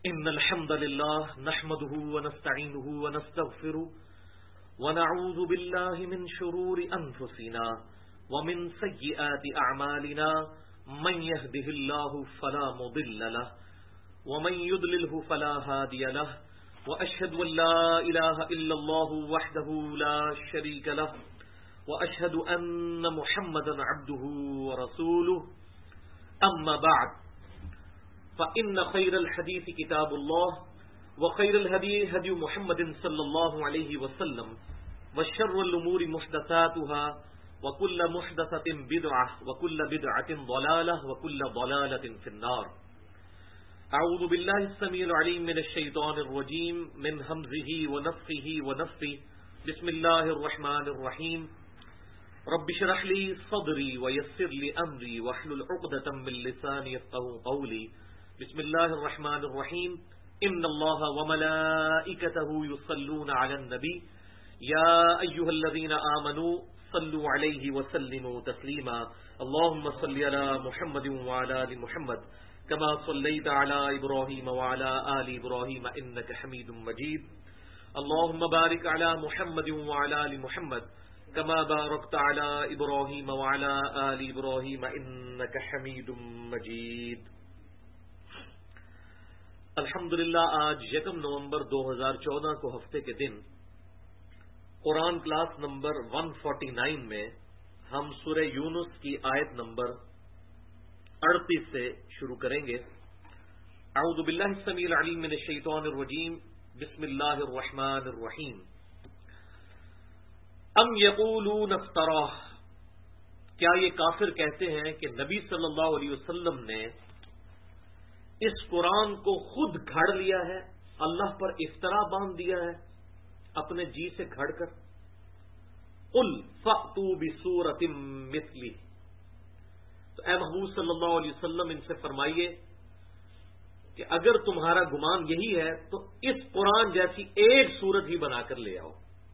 إن الحمد لله نحمده ونستعينه ونستغفره ونعوذ بالله من شرور أنفسنا ومن سيئات أعمالنا من يهده الله فلا مضل له ومن يضلله فلا هادي له وأشهد أن لا إله إلا الله وحده لا شريك له وأشهد أن محمدا عبده ورسوله أما بعد فإن خير الحديث كتاب الله وخير الهدي هدي محمد صلى الله عليه وسلم وشر الأمور محدثاتها وكل محدثة بدعة وكل بدعة ضلالة وكل ضلالة في النار. أعوذ بالله السميع العليم من الشيطان الرجيم من همزه ونفخه ونفثه. بسم الله الرحمن الرحيم. رب اشرح لي صدري ويسر لي أمري واحلل عقدة من لساني يفقهوا قولي. بسم الله الرحمن الرحيم. إن الله وملائكته يصلون على النبي يا أيها الذين آمنوا صلوا عليه وسلموا تسليما. اللهم صل على محمد وعلى آل محمد كما صليت على إبراهيم وعلى آل إبراهيم إنك حميد مجيد. اللهم بارك على محمد وعلى آل محمد كما باركت على إبراهيم وعلى آل إبراهيم إنك حميد مجيد. الحمدللہ آج 1 نومبر 2014 کو ہفتے کے دن قرآن کلاس نمبر 149 میں ہم سورہ یونس کی آیت نمبر 38 سے شروع کریں گے. اعوذ باللہ السمیع العلیم من الشیطان الرجیم. بسم اللہ الرحمن الرحیم. ام یقولون افتراہ، کیا یہ کافر کہتے ہیں کہ نبی صلی اللہ علیہ وسلم نے اس قرآن کو خود گھڑ لیا ہے، اللہ پر افترا باندھ دیا ہے اپنے جی سے گھڑ کر. قل فأتوا بسورۃ مثلہ، تو اے محبوب صلی اللہ علیہ وسلم ان سے فرمائیے کہ اگر تمہارا گمان یہی ہے تو اس قرآن جیسی ایک سورت ہی بنا کر لے آؤ.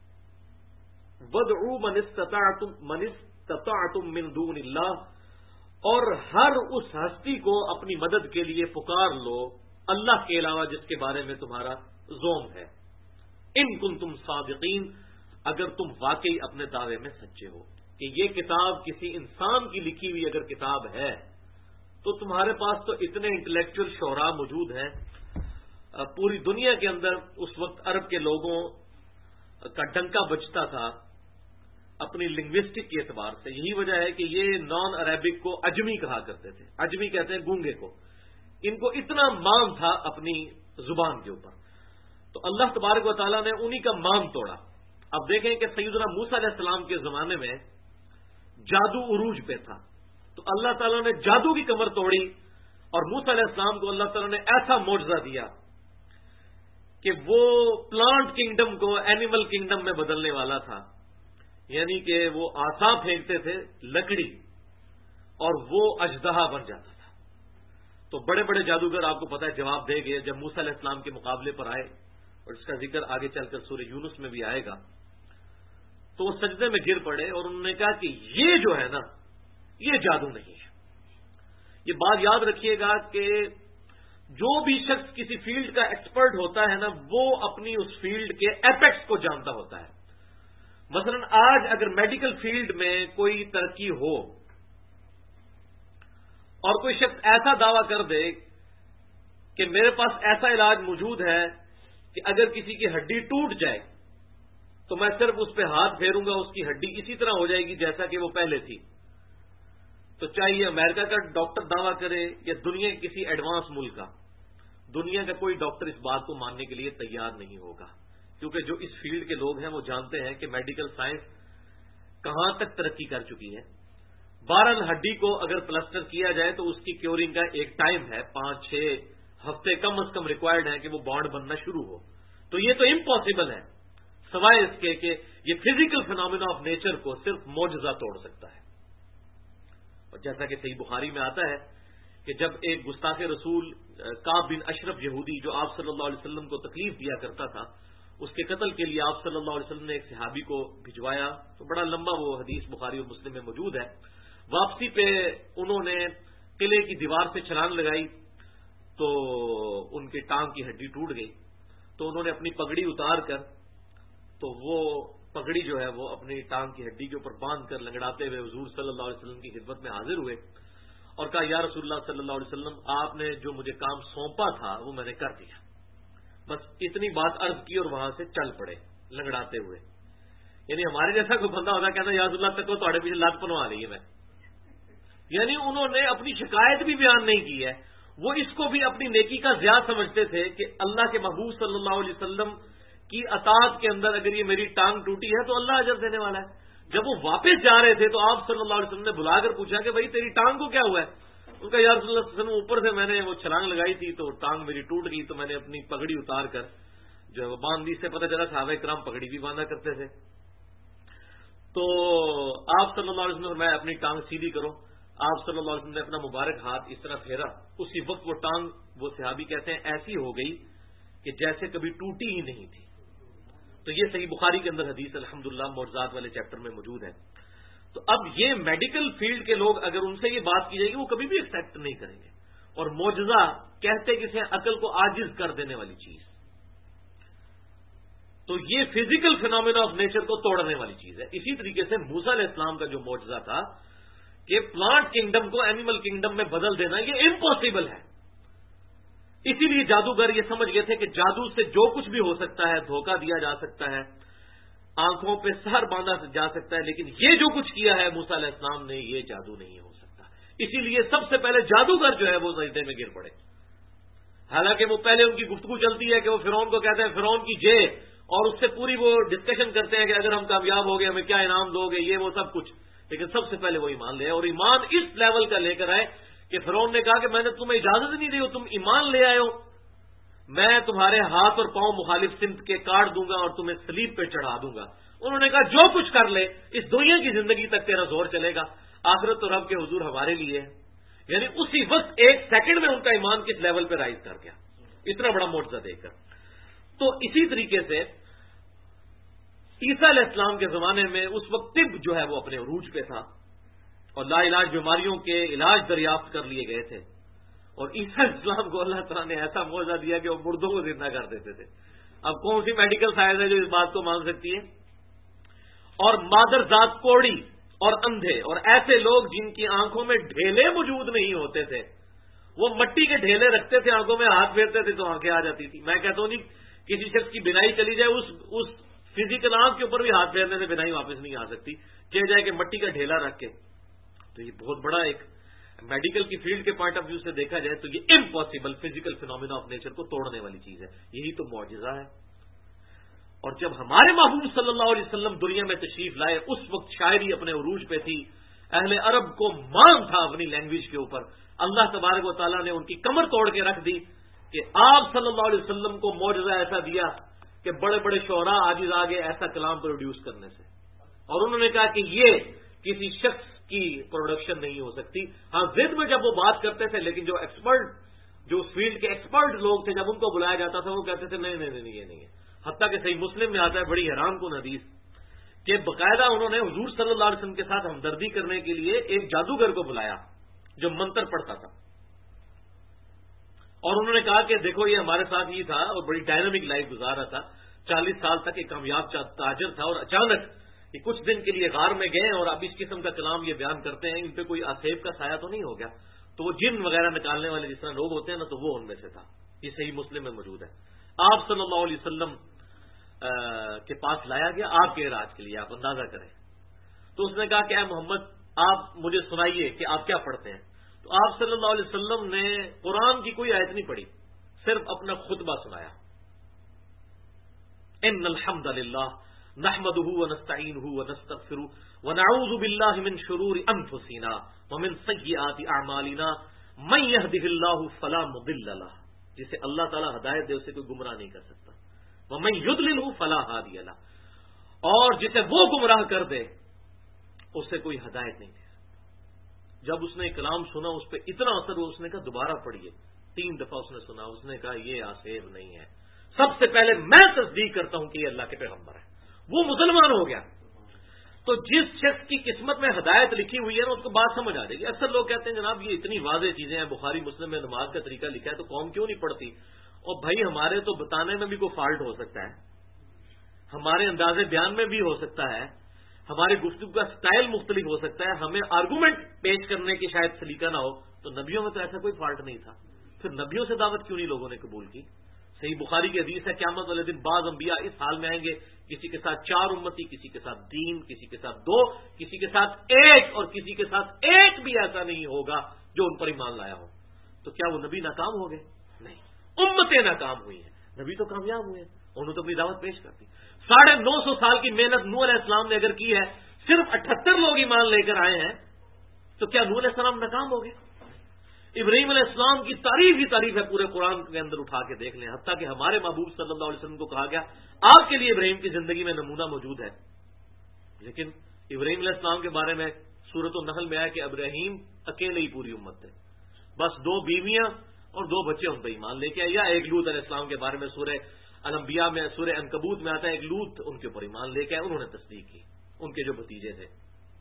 وادعوا من استطعتم من دون اللہ، اور ہر اس ہستی کو اپنی مدد کے لیے پکار لو اللہ کے علاوہ جس کے بارے میں تمہارا زوم ہے. ان کنتم صادقین، اگر تم واقعی اپنے دعوے میں سچے ہو کہ یہ کتاب کسی انسان کی لکھی ہوئی اگر کتاب ہے تو تمہارے پاس تو اتنے انٹلیکچوئل شعراء موجود ہیں. پوری دنیا کے اندر اس وقت عرب کے لوگوں کا ڈنکا بجتا تھا اپنی لنگوسٹک کے اعتبار سے. یہی وجہ ہے کہ یہ نان عربک کو اجمی کہا کرتے تھے. اجمی کہتے ہیں گونگے کو. ان کو اتنا مان تھا اپنی زبان کے اوپر، تو اللہ تبارک و تعالیٰ نے انہی کا مان توڑا. اب دیکھیں کہ سیدنا موسیٰ علیہ السلام کے زمانے میں جادو عروج پہ تھا، تو اللہ تعالیٰ نے جادو کی کمر توڑی اور موسیٰ علیہ السلام کو اللہ تعالیٰ نے ایسا معجزہ دیا کہ وہ پلانٹ کنگڈم کو اینیمل کنگڈم میں بدلنے والا تھا. یعنی کہ وہ آسا پھینکتے تھے لکڑی اور وہ اژدہا بن جاتا تھا. تو بڑے بڑے جادوگر آپ کو پتا ہے جواب دے گئے جب موسیٰ علیہ السلام کے مقابلے پر آئے، اور اس کا ذکر آگے چل کر سورہ یونس میں بھی آئے گا. تو وہ سجدے میں گر پڑے اور انہوں نے کہا کہ یہ جو ہے نا یہ جادو نہیں ہے. یہ بات یاد رکھیے گا کہ جو بھی شخص کسی فیلڈ کا ایکسپرٹ ہوتا ہے نا وہ اپنی اس فیلڈ کے ایپیکس کو جانتا ہوتا ہے. مثلا آج اگر میڈیکل فیلڈ میں کوئی ترقی ہو اور کوئی شخص ایسا دعویٰ کر دے کہ میرے پاس ایسا علاج موجود ہے کہ اگر کسی کی ہڈی ٹوٹ جائے تو میں صرف اس پہ ہاتھ پھیروں گا اس کی ہڈی اسی طرح ہو جائے گی جیسا کہ وہ پہلے تھی، تو چاہیے امریکہ کا ڈاکٹر دعویٰ کرے یا دنیا کے کسی ایڈوانس ملک کا، دنیا کا کوئی ڈاکٹر اس بات کو ماننے کے لیے تیار نہیں ہوگا. کیونکہ جو اس فیلڈ کے لوگ ہیں وہ جانتے ہیں کہ میڈیکل سائنس کہاں تک ترقی کر چکی ہے. بہرحال ہڈی کو اگر پلسٹر کیا جائے تو اس کی کیورنگ کا ایک ٹائم ہے، 5-6 ہفتے کم از کم ریکوائرڈ ہے کہ وہ بانڈ بننا شروع ہو. تو یہ تو امپاسبل ہے سوائے اس کے کہ یہ فزیکل فینومینا آف نیچر کو صرف معجزہ توڑ سکتا ہے. اور جیسا کہ صحیح بخاری میں آتا ہے کہ جب ایک گستاخ رسول کعب بن اشرف یہودی جو آپ صلی اللہ علیہ وسلم کو تکلیف دیا کرتا تھا، اس کے قتل کے لیے آپ صلی اللہ علیہ وسلم نے ایک صحابی کو بھجوایا. تو بڑا لمبا وہ حدیث بخاری اور مسلم میں موجود ہے. واپسی پہ انہوں نے قلعے کی دیوار سے چھلانگ لگائی تو ان کی ٹانگ کی ہڈی ٹوٹ گئی، تو انہوں نے اپنی پگڑی اتار کر، تو وہ پگڑی جو ہے وہ اپنی ٹانگ کی ہڈی کے اوپر باندھ کر لنگڑاتے ہوئے حضور صلی اللہ علیہ وسلم کی خدمت میں حاضر ہوئے اور کہا یا رسول اللہ صلی اللہ علیہ وسلم، آپ نے جو مجھے کام سونپا تھا وہ میں نے کر دیا، بس اتنی بات عرض کی اور وہاں سے چل پڑے لنگڑاتے ہوئے۔ یعنی ہمارے جیسا کوئی بندہ ہوتا کہنا یا رسول اللہ تک تھوڑے پیچھے لات پنوا رہی ہے میں، یعنی انہوں نے اپنی شکایت بھی بیان نہیں کی ہے، وہ اس کو بھی اپنی نیکی کا زیادہ سمجھتے تھے کہ اللہ کے محبوب صلی اللہ علیہ وسلم کی اطاعت کے اندر اگر یہ میری ٹانگ ٹوٹی ہے تو اللہ اجر دینے والا ہے۔ جب وہ واپس جا رہے تھے تو آپ صلی اللہ علیہ وسلم نے بلا کر پوچھا کہ بھائی تیری ٹانگ کو کیا ہوا ہے؟ ان کا یا رسول اللہ صلی اللہ علیہ وسلم اوپر سے میں نے وہ چھلانگ لگائی تھی تو ٹانگ میری ٹوٹ گئی، تو میں نے اپنی پگڑی اتار کر جو باندھ دی، سے پتہ چلا صحابہ کرام پگڑی بھی باندھا کرتے تھے۔ تو آپ صلی اللہ علیہ وسلم نے فرمایا اپنی ٹانگ سیدھی کرو۔ آپ صلی اللہ علیہ وسلم نے اپنا مبارک ہاتھ اس طرح پھیرا، اسی وقت وہ ٹانگ، وہ صحابی کہتے ہیں ایسی ہو گئی کہ جیسے کبھی ٹوٹی ہی نہیں تھی۔ تو یہ صحیح بخاری کے اندر حدیث الحمدللہ معجزات والے چیپٹر میں موجود ہے۔ تو اب یہ میڈیکل فیلڈ کے لوگ اگر ان سے یہ بات کی جائے گی وہ کبھی بھی ایکسپٹ نہیں کریں گے، اور معجزہ کہتے کسے ہیں؟ عقل کو عاجز کر دینے والی چیز۔ تو یہ فزیکل فینومینا آف نیچر کو توڑنے والی چیز ہے۔ اسی طریقے سے موسیٰ علیہ السلام کا جو معجزہ تھا کہ پلانٹ کنگڈم کو اینیمل کنگڈم میں بدل دینا، یہ امپاسبل ہے۔ اسی لیے جادوگر یہ سمجھ گئے تھے کہ جادو سے جو کچھ بھی ہو سکتا ہے، دھوکہ دیا جا سکتا ہے، آنکھوں پہ سحر باندھا جا سکتا ہے، لیکن یہ جو کچھ کیا ہے موسیٰ علیہ السلام نے، یہ جادو نہیں ہو سکتا۔ اسی لیے سب سے پہلے جادوگر جو ہے وہ سجدے میں گر پڑے، حالانکہ وہ پہلے ان کی گفتگو چلتی ہے کہ وہ فرعون کو کہتے ہیں فرعون کی جے، اور اس سے پوری وہ ڈسکشن کرتے ہیں کہ اگر ہم کامیاب ہو گئے ہمیں کیا انعام دو گے، یہ وہ سب کچھ، لیکن سب سے پہلے وہ ایمان لے آئے، اور ایمان اس لیول کا لے کر آئے کہ فرعون نے کہا کہ میں نے تمہیں اجازت نہیں دی ہو، تم ایمان لے آئے ہو، میں تمہارے ہاتھ اور پاؤں مخالف سمت کے کاٹ دوں گا اور تمہیں سلیب پہ چڑھا دوں گا۔ انہوں نے کہا جو کچھ کر لے، اس دنیا کی زندگی تک تیرا زور چلے گا، آخرت تو رب کے حضور ہمارے لیے ہے۔ یعنی اسی وقت ایک سیکنڈ میں ان کا ایمان کس لیول پہ رائز کر گیا، اتنا بڑا معجزہ دیکھ کر۔ تو اسی طریقے سے عیسیٰ علیہ السلام کے زمانے میں اس وقت طب جو ہے وہ اپنے عروج پہ تھا اور لا علاج بیماریوں کے علاج دریافت کر لیے گئے تھے، اور عیسیٰ علیہ السلام کو اللہ تعالیٰ نے ایسا معجزہ دیا کہ وہ مردوں کو زندہ کر دیتے تھے۔ اب کون سی میڈیکل سائنس ہے جو اس بات کو مان سکتی ہے؟ اور مادر ذات کوڑی اور اندھے اور ایسے لوگ جن کی آنکھوں میں ڈھیلے موجود نہیں ہوتے تھے، وہ مٹی کے ڈھیلے رکھتے تھے، آنکھوں میں ہاتھ پھیرتے تھے تو آنکھیں آ جاتی تھی۔ میں کہتا ہوں نہیں کسی شخص کی بینائی چلی جائے، اس فزیکل آنکھ کے اوپر بھی ہاتھ پھیرنے سے بینائی واپس نہیں آ سکتی، کہہ جائے کہ مٹی کا ڈھیلا رکھ کے۔ تو یہ بہت بڑا ایک میڈیکل کی فیلڈ کے پوائنٹ آف ویو سے دیکھا جائے تو یہ impossible physical phenomena of nature کو توڑنے والی چیز ہے، یہی تو معجزہ ہے۔ اور جب ہمارے محبوب صلی اللہ علیہ وسلم دنیا میں تشریف لائے، اس وقت شاعری اپنے عروج پہ تھی، اہل عرب کو مان تھا اپنی لینگویج کے اوپر، اللہ تبارک و تعالیٰ نے ان کی کمر توڑ کے رکھ دی کہ آپ صلی اللہ علیہ وسلم کو معجزہ ایسا دیا کہ بڑے بڑے شعراء عاجز آ گئے ایسا کلام پروڈیوس کرنے سے، اور انہوں نے کہا کہ یہ کسی شخص کی پروڈکشن نہیں ہو سکتی۔ ہاں ضد میں جب وہ بات کرتے تھے، لیکن جو ایکسپرٹ، جو فیلڈ کے ایکسپرٹ لوگ تھے، جب ان کو بلایا جاتا تھا وہ کہتے تھے نہیں نہیں نہیں یہ نہیں ہے۔ حتیٰ کہ صحیح مسلم میں آتا ہے بڑی حیران کن حدیث کہ باقاعدہ انہوں نے حضور صلی اللہ علیہ وسلم کے ساتھ ہمدردی کرنے کے لیے ایک جادوگر کو بلایا جو منتر پڑھتا تھا، اور انہوں نے کہا کہ دیکھو یہ ہمارے ساتھ ہی تھا اور بڑی ڈائنامک لائف گزار رہا تھا، 40 سال تک ایک کامیاب تاجر تھا، اور اچانک یہ کچھ دن کے لیے غار میں گئے اور اب اس قسم کا کلام یہ بیان کرتے ہیں، ان پہ کوئی آسیب کا سایہ تو نہیں ہو گیا؟ تو وہ جن وغیرہ نکالنے والے جس طرح لوگ ہوتے ہیں نا، تو وہ ان میں سے تھا۔ یہ صحیح مسلم میں موجود ہے۔ آپ صلی اللہ علیہ وسلم کے پاس لایا گیا آپ کے علاج کے لیے، آپ اندازہ کریں۔ تو اس نے کہا کہ اے محمد آپ مجھے سنائیے کہ آپ کیا پڑھتے ہیں۔ تو آپ صلی اللہ علیہ وسلم نے قرآن کی کوئی آیت نہیں پڑھی، صرف اپنا خطبہ سنایا، ان الحمد للہ نحمده ونستعینه ونستغفره ونعوذ باللہ من شرور انفسنا ومن سیئات اعمالنا من يهده اللہ فلا مضل له، جسے اللہ تعالی ہدایت دے اسے کوئی گمراہ نہیں کر سکتا، ومن يضلله فلا هادی له، اور جسے وہ گمراہ کر دے اسے کوئی ہدایت نہیں دے سکتا۔ جب اس نے کلام سنا اس پہ اتنا اثر ہوا، اس نے کہا دوبارہ پڑھیے، 3 دفعہ اس نے سنا، اس نے کہا یہ آسیب نہیں ہے، سب سے پہلے میں تصدیق کرتا ہوں کہ یہ اللہ کے پیغمبر ہے، وہ مسلمان ہو گیا۔ تو جس شخص کی قسمت میں ہدایت لکھی ہوئی ہے نا اس کو بات سمجھ آ جائے گی. اکثر لوگ کہتے ہیں جناب یہ اتنی واضح چیزیں ہیں, بخاری مسلم میں نماز کا طریقہ لکھا ہے تو قوم کیوں نہیں پڑھتی؟ اور بھائی ہمارے تو بتانے میں بھی کوئی فالٹ ہو سکتا ہے, ہمارے انداز بیان میں بھی ہو سکتا ہے, ہماری گفتگو کا سٹائل مختلف ہو سکتا ہے, ہمیں آرگومنٹ پیش کرنے کی شاید سلیقہ نہ ہو. تو نبیوں میں تو ایسا کوئی فالٹ نہیں تھا, پھر نبیوں سے دعوت کیوں نہیں لوگوں نے قبول کی؟ صحیح بخاری کی حدیث ہے قیامت والے دن بعض انبیاء اس حال میں آئیں گے, کسی کے ساتھ 4 امتی, کسی کے ساتھ 3, کسی کے ساتھ 2, کسی کے ساتھ 1, اور کسی کے ساتھ 1 بھی ایسا نہیں ہوگا جو ان پر ایمان لایا ہو. تو کیا وہ نبی ناکام ہو گئے؟ نہیں, امتیں ناکام ہوئی ہیں, نبی تو کامیاب ہوئے ہیں, انہوں تو اپنی دعوت پیش کرتی. 950 سال کی محنت نوح علیہ السلام نے اگر کی ہے, صرف 78 لوگ ایمان لے کر آئے ہیں, تو کیا نوح علیہ السلام ناکام ہو گئے؟ ابراہیم علیہ السلام کی تعریف ہی تعریف ہے, پورے قرآن کے اندر اٹھا کے دیکھ لیں, حتیٰ کہ ہمارے محبوب صلی اللہ علیہ وسلم کو کہا گیا آپ کے لیے ابراہیم کی زندگی میں نمونہ موجود ہے. لیکن ابراہیم علیہ السلام کے بارے میں سورۃ النحل میں آیا کہ ابراہیم اکیلے ہی پوری امت تھے, بس 2 بیویاں اور 2 بچے ان پہ ایمان لے کے آئے. یا ایک لوط علیہ السلام کے بارے میں سورہ الانبیاء میں, سورہ عنکبوت میں آتا ہے ایک لوط ان کے اوپر ایمان لے کے آئے, انہوں نے تصدیق کی, ان کے جو بھتیجے تھے.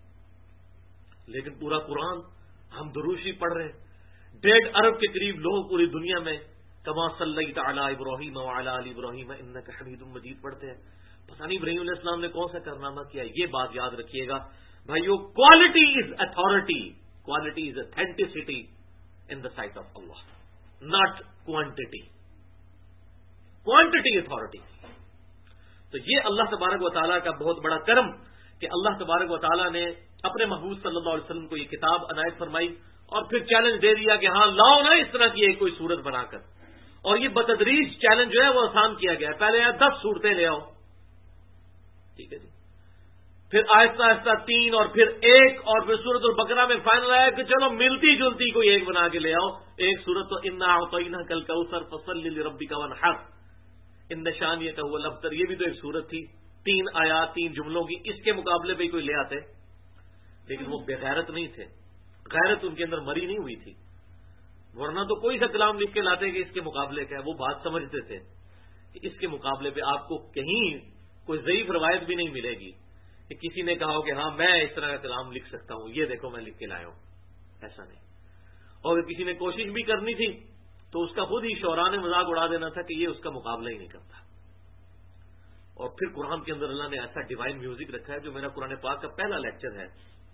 لیکن پورا قرآن ہم دروشی پڑھ رہے ہیں, 1.5 ارب کے قریب لوگ پوری دنیا میں کما صلی تعالی ابراہیم وعلی آل ابراہیم انک حمید مجید پڑھتے ہیں. پتہ نہیں ابراہیم علیہ السلام نے کون سا کارنامہ کیا. یہ بات یاد رکھیے گا بھائیو, quality is authority, quality is authenticity in the sight of اللہ, ناٹ کوانٹٹی. Quantity authority. تو یہ اللہ تبارک و تعالیٰ کا بہت بڑا کرم کہ اللہ تبارک و تعالیٰ نے اپنے محبوب صلی اللہ علیہ وسلم کو یہ کتاب عنایت فرمائی, اور پھر چیلنج دے دیا کہ ہاں لاؤ نا اس طرح کی ایک کوئی صورت بنا کر. اور یہ بتدریج چیلنج جو ہے وہ آسان کیا گیا ہے. پہلے 10 صورتیں لے آؤ, ٹھیک ہے جی, پھر آہستہ آہستہ 3, اور پھر 1, اور پھر سورۃ البقرہ میں فائنل آیا کہ چلو ملتی جلتی کوئی ایک بنا کے لے آؤ. ایک صورت تو انا اعطیناک الکوثر فصلی لربک وانحر, ان شانئک هو الابتر, یہ بھی تو ایک صورت تھی, 3 آیات 3 جملوں کی. اس کے مقابلے پہ کوئی لے آتے, لیکن وہ بے غیرت نہیں تھے, غیرت ان کے اندر مری نہیں ہوئی تھی, ورنہ تو کوئی سا کلام لکھ کے لاتے کہ اس کے مقابلے کا ہے. وہ بات سمجھتے تھے کہ اس کے مقابلے پہ آپ کو کہیں کوئی ضعیف روایت بھی نہیں ملے گی کہ کسی نے کہا ہو کہ ہاں میں اس طرح کا کلام لکھ سکتا ہوں, یہ دیکھو میں لکھ کے لایا ہوں. ایسا نہیں. اور اگر کسی نے کوشش بھی کرنی تھی تو اس کا خود ہی شعراء نے مذاق اڑا دینا تھا کہ یہ اس کا مقابلہ ہی نہیں کرتا. اور پھر قرآن کے اندر اللہ نے ایسا ڈیوائن میوزک رکھا ہے. جو میرا قرآن پاک کا پہلا لیکچر ہے,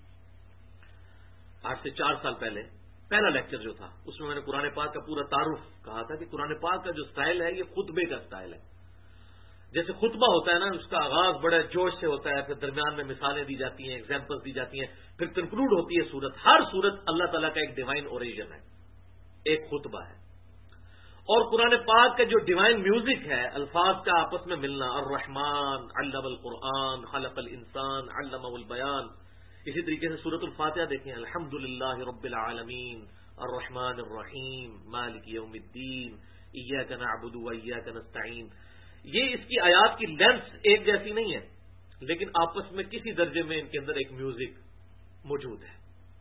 آج سے 4 سال پہلے پہلا لیکچر جو تھا, اس میں نے قرآن پاک کا پورا تعارف کہا تھا کہ قرآن پاک کا جو سٹائل ہے یہ خطبے کا سٹائل ہے. جیسے خطبہ ہوتا ہے نا, اس کا آغاز بڑے جوش سے ہوتا ہے, پھر درمیان میں مثالیں دی جاتی ہیں, ایگزامپلس دی جاتی ہیں, پھر کنکلوڈ ہوتی ہے صورت. ہر صورت اللہ تعالیٰ کا ایک ڈیوائن اوریجن ہے, ایک خطبہ ہے. اور قرآن پاک کا جو ڈیوائن میوزک ہے, الفاظ کا آپس میں ملنا, الرحمن علم القرآن خلق الانسان علمہ البیان. اسی طریقے سے سورۃ الفاتحہ دیکھیں, الحمدللہ رب العالمین الرحمن الرحیم مالک یوم الدین ایاک نعبد و ایاک نستعین. یہ اس کی آیات کی لینتھ ایک جیسی نہیں ہے, لیکن آپس میں کسی درجے میں ان کے اندر ایک میوزک موجود ہے,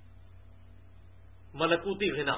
ملکوتی غنا.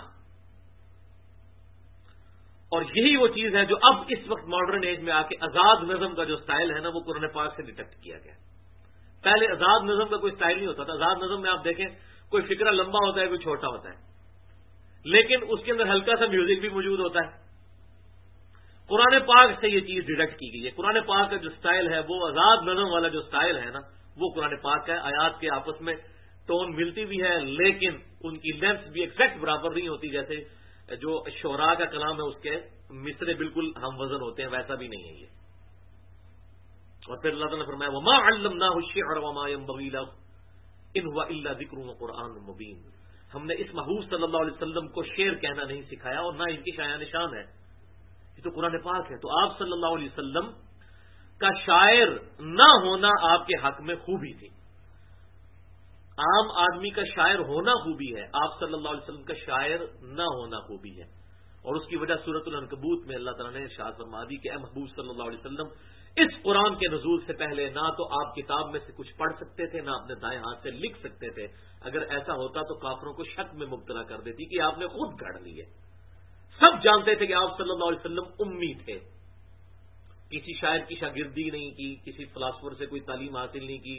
اور یہی وہ چیز ہے جو اب اس وقت ماڈرن ایج میں آ کے آزاد نظم کا جو سٹائل ہے نا, وہ قرآن پاک سے ڈیٹیکٹ کیا گیا. پہلے آزاد نظم کا کوئی سٹائل نہیں ہوتا تھا. آزاد نظم میں آپ دیکھیں کوئی فقرہ لمبا ہوتا ہے, کوئی چھوٹا ہوتا ہے, لیکن اس کے اندر ہلکا سا میوزک بھی موجود ہوتا ہے. قرآن پاک سے یہ چیز ڈیڈکٹ کی گئی ہے. قرآن پاک کا جو سٹائل ہے وہ آزاد نظم والا جو سٹائل ہے نا, وہ قرآن پاک کا ہے. آیات کے آپس میں ٹون ملتی بھی ہے, لیکن ان کی لینتھ بھی ایگزیکٹ برابر نہیں ہوتی. جیسے جو شعراء کا کلام ہے اس کے مصرے بالکل ہم وزن ہوتے ہیں, ویسا بھی نہیں ہے یہ. اور پھر اللہ تعالیٰ نے فرمایا وما علمناہ الشعر وما ينبغي له ان هو الا ذکر وقرآن مبین. ہم نے اس محبوب صلی اللہ علیہ وسلم کو شعر کہنا نہیں سکھایا, اور نہ ان کی شایان نشان ہے. یہ تو قرآن پاک ہے. تو آپ صلی اللہ علیہ وسلم کا شاعر نہ ہونا آپ کے حق میں خوبی تھی. عام آدمی کا شاعر ہونا خوبی ہے, آپ صلی اللہ علیہ وسلم کا شاعر نہ ہونا خوبی ہے. اور اس کی وجہ سورۃ العنکبوت میں اللہ تعالیٰ نے ارشاد فرما دی کہ اے محبوب صلی اللہ علیہ وسلم, اس قرآن کے نزول سے پہلے نہ تو آپ کتاب میں سے کچھ پڑھ سکتے تھے, نہ اپنے دائیں ہاتھ سے لکھ سکتے تھے. اگر ایسا ہوتا تو کافروں کو شک میں مبتلا کر دیتی کہ آپ نے خود گھڑ لی ہے. سب جانتے تھے کہ آپ صلی اللہ علیہ وسلم امی تھے, کسی شاعر کی شاگردی نہیں کی, کسی فلاسفر سے کوئی تعلیم حاصل نہیں کی,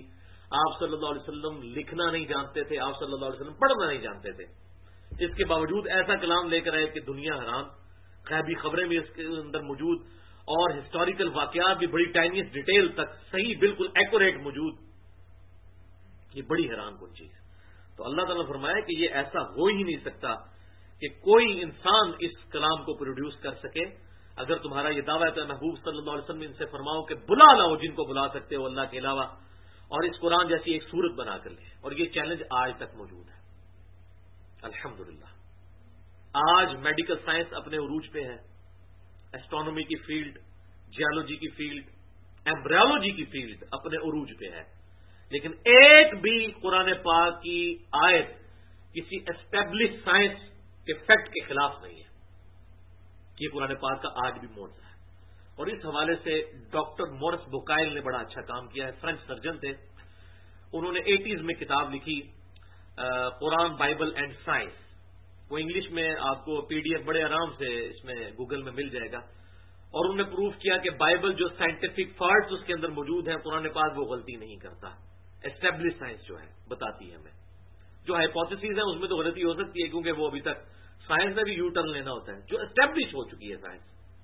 آپ صلی اللہ علیہ وسلم لکھنا نہیں جانتے تھے، آپ صلی اللہ علیہ وسلم پڑھنا نہیں جانتے تھے، اس کے باوجود ایسا کلام لے کر آئے کہ دنیا حیران، غیبی خبریں بھی اس کے اندر موجود اور ہسٹوریکل واقعات بھی بڑی ٹائنیسٹ ڈیٹیل تک صحیح بالکل ایکوریٹ موجود. یہ بڑی حیران کن چیز. تو اللہ تعالیٰ نے فرمایا کہ یہ ایسا ہو ہی نہیں سکتا کہ کوئی انسان اس کلام کو پروڈیوس کر سکے. اگر تمہارا یہ دعویٰ ہے تو محبوب صلی اللہ علیہ وسلم ان سے فرماؤ کہ بلا لاؤ جن کو بلا سکتے ہو اللہ کے علاوہ، اور اس قرآن جیسی ایک صورت بنا کر لے. اور یہ چیلنج آج تک موجود ہے الحمدللہ. آج میڈیکل سائنس اپنے عروج پہ ہے، ایسٹرونومی کی فیلڈ، جیولوجی کی فیلڈ، ایمبریولوجی کی فیلڈ اپنے عروج پہ ہے، لیکن ایک بھی قرآن پاک کی آیت کسی اسٹیبلش سائنس کے فیکٹ کے خلاف نہیں ہے. یہ قرآن پاک کا آج بھی معجزہ ہے. اور اس حوالے سے ڈاکٹر مورس بوکائل نے بڑا اچھا کام کیا ہے. فرینچ سرجن تھے، انہوں نے 80s میں کتاب لکھی قرآن بائبل اینڈ سائنس. وہ انگلش میں آپ کو PDF بڑے آرام سے اس میں گوگل میں مل جائے گا. اور انہوں نے پروف کیا کہ بائبل جو سائنٹیفک فارٹس اس کے اندر موجود ہیں، قرآن پاک وہ غلطی نہیں کرتا. اسٹیبلش سائنس جو ہے بتاتی ہے ہمیں. جو ہائپوتھیسز ہیں اس میں تو غلطی ہو سکتی ہے کیونکہ وہ ابھی تک سائنس میں بھی یو ٹرن لینا ہوتا ہے. جو اسٹیبلش ہو چکی ہے سائنس،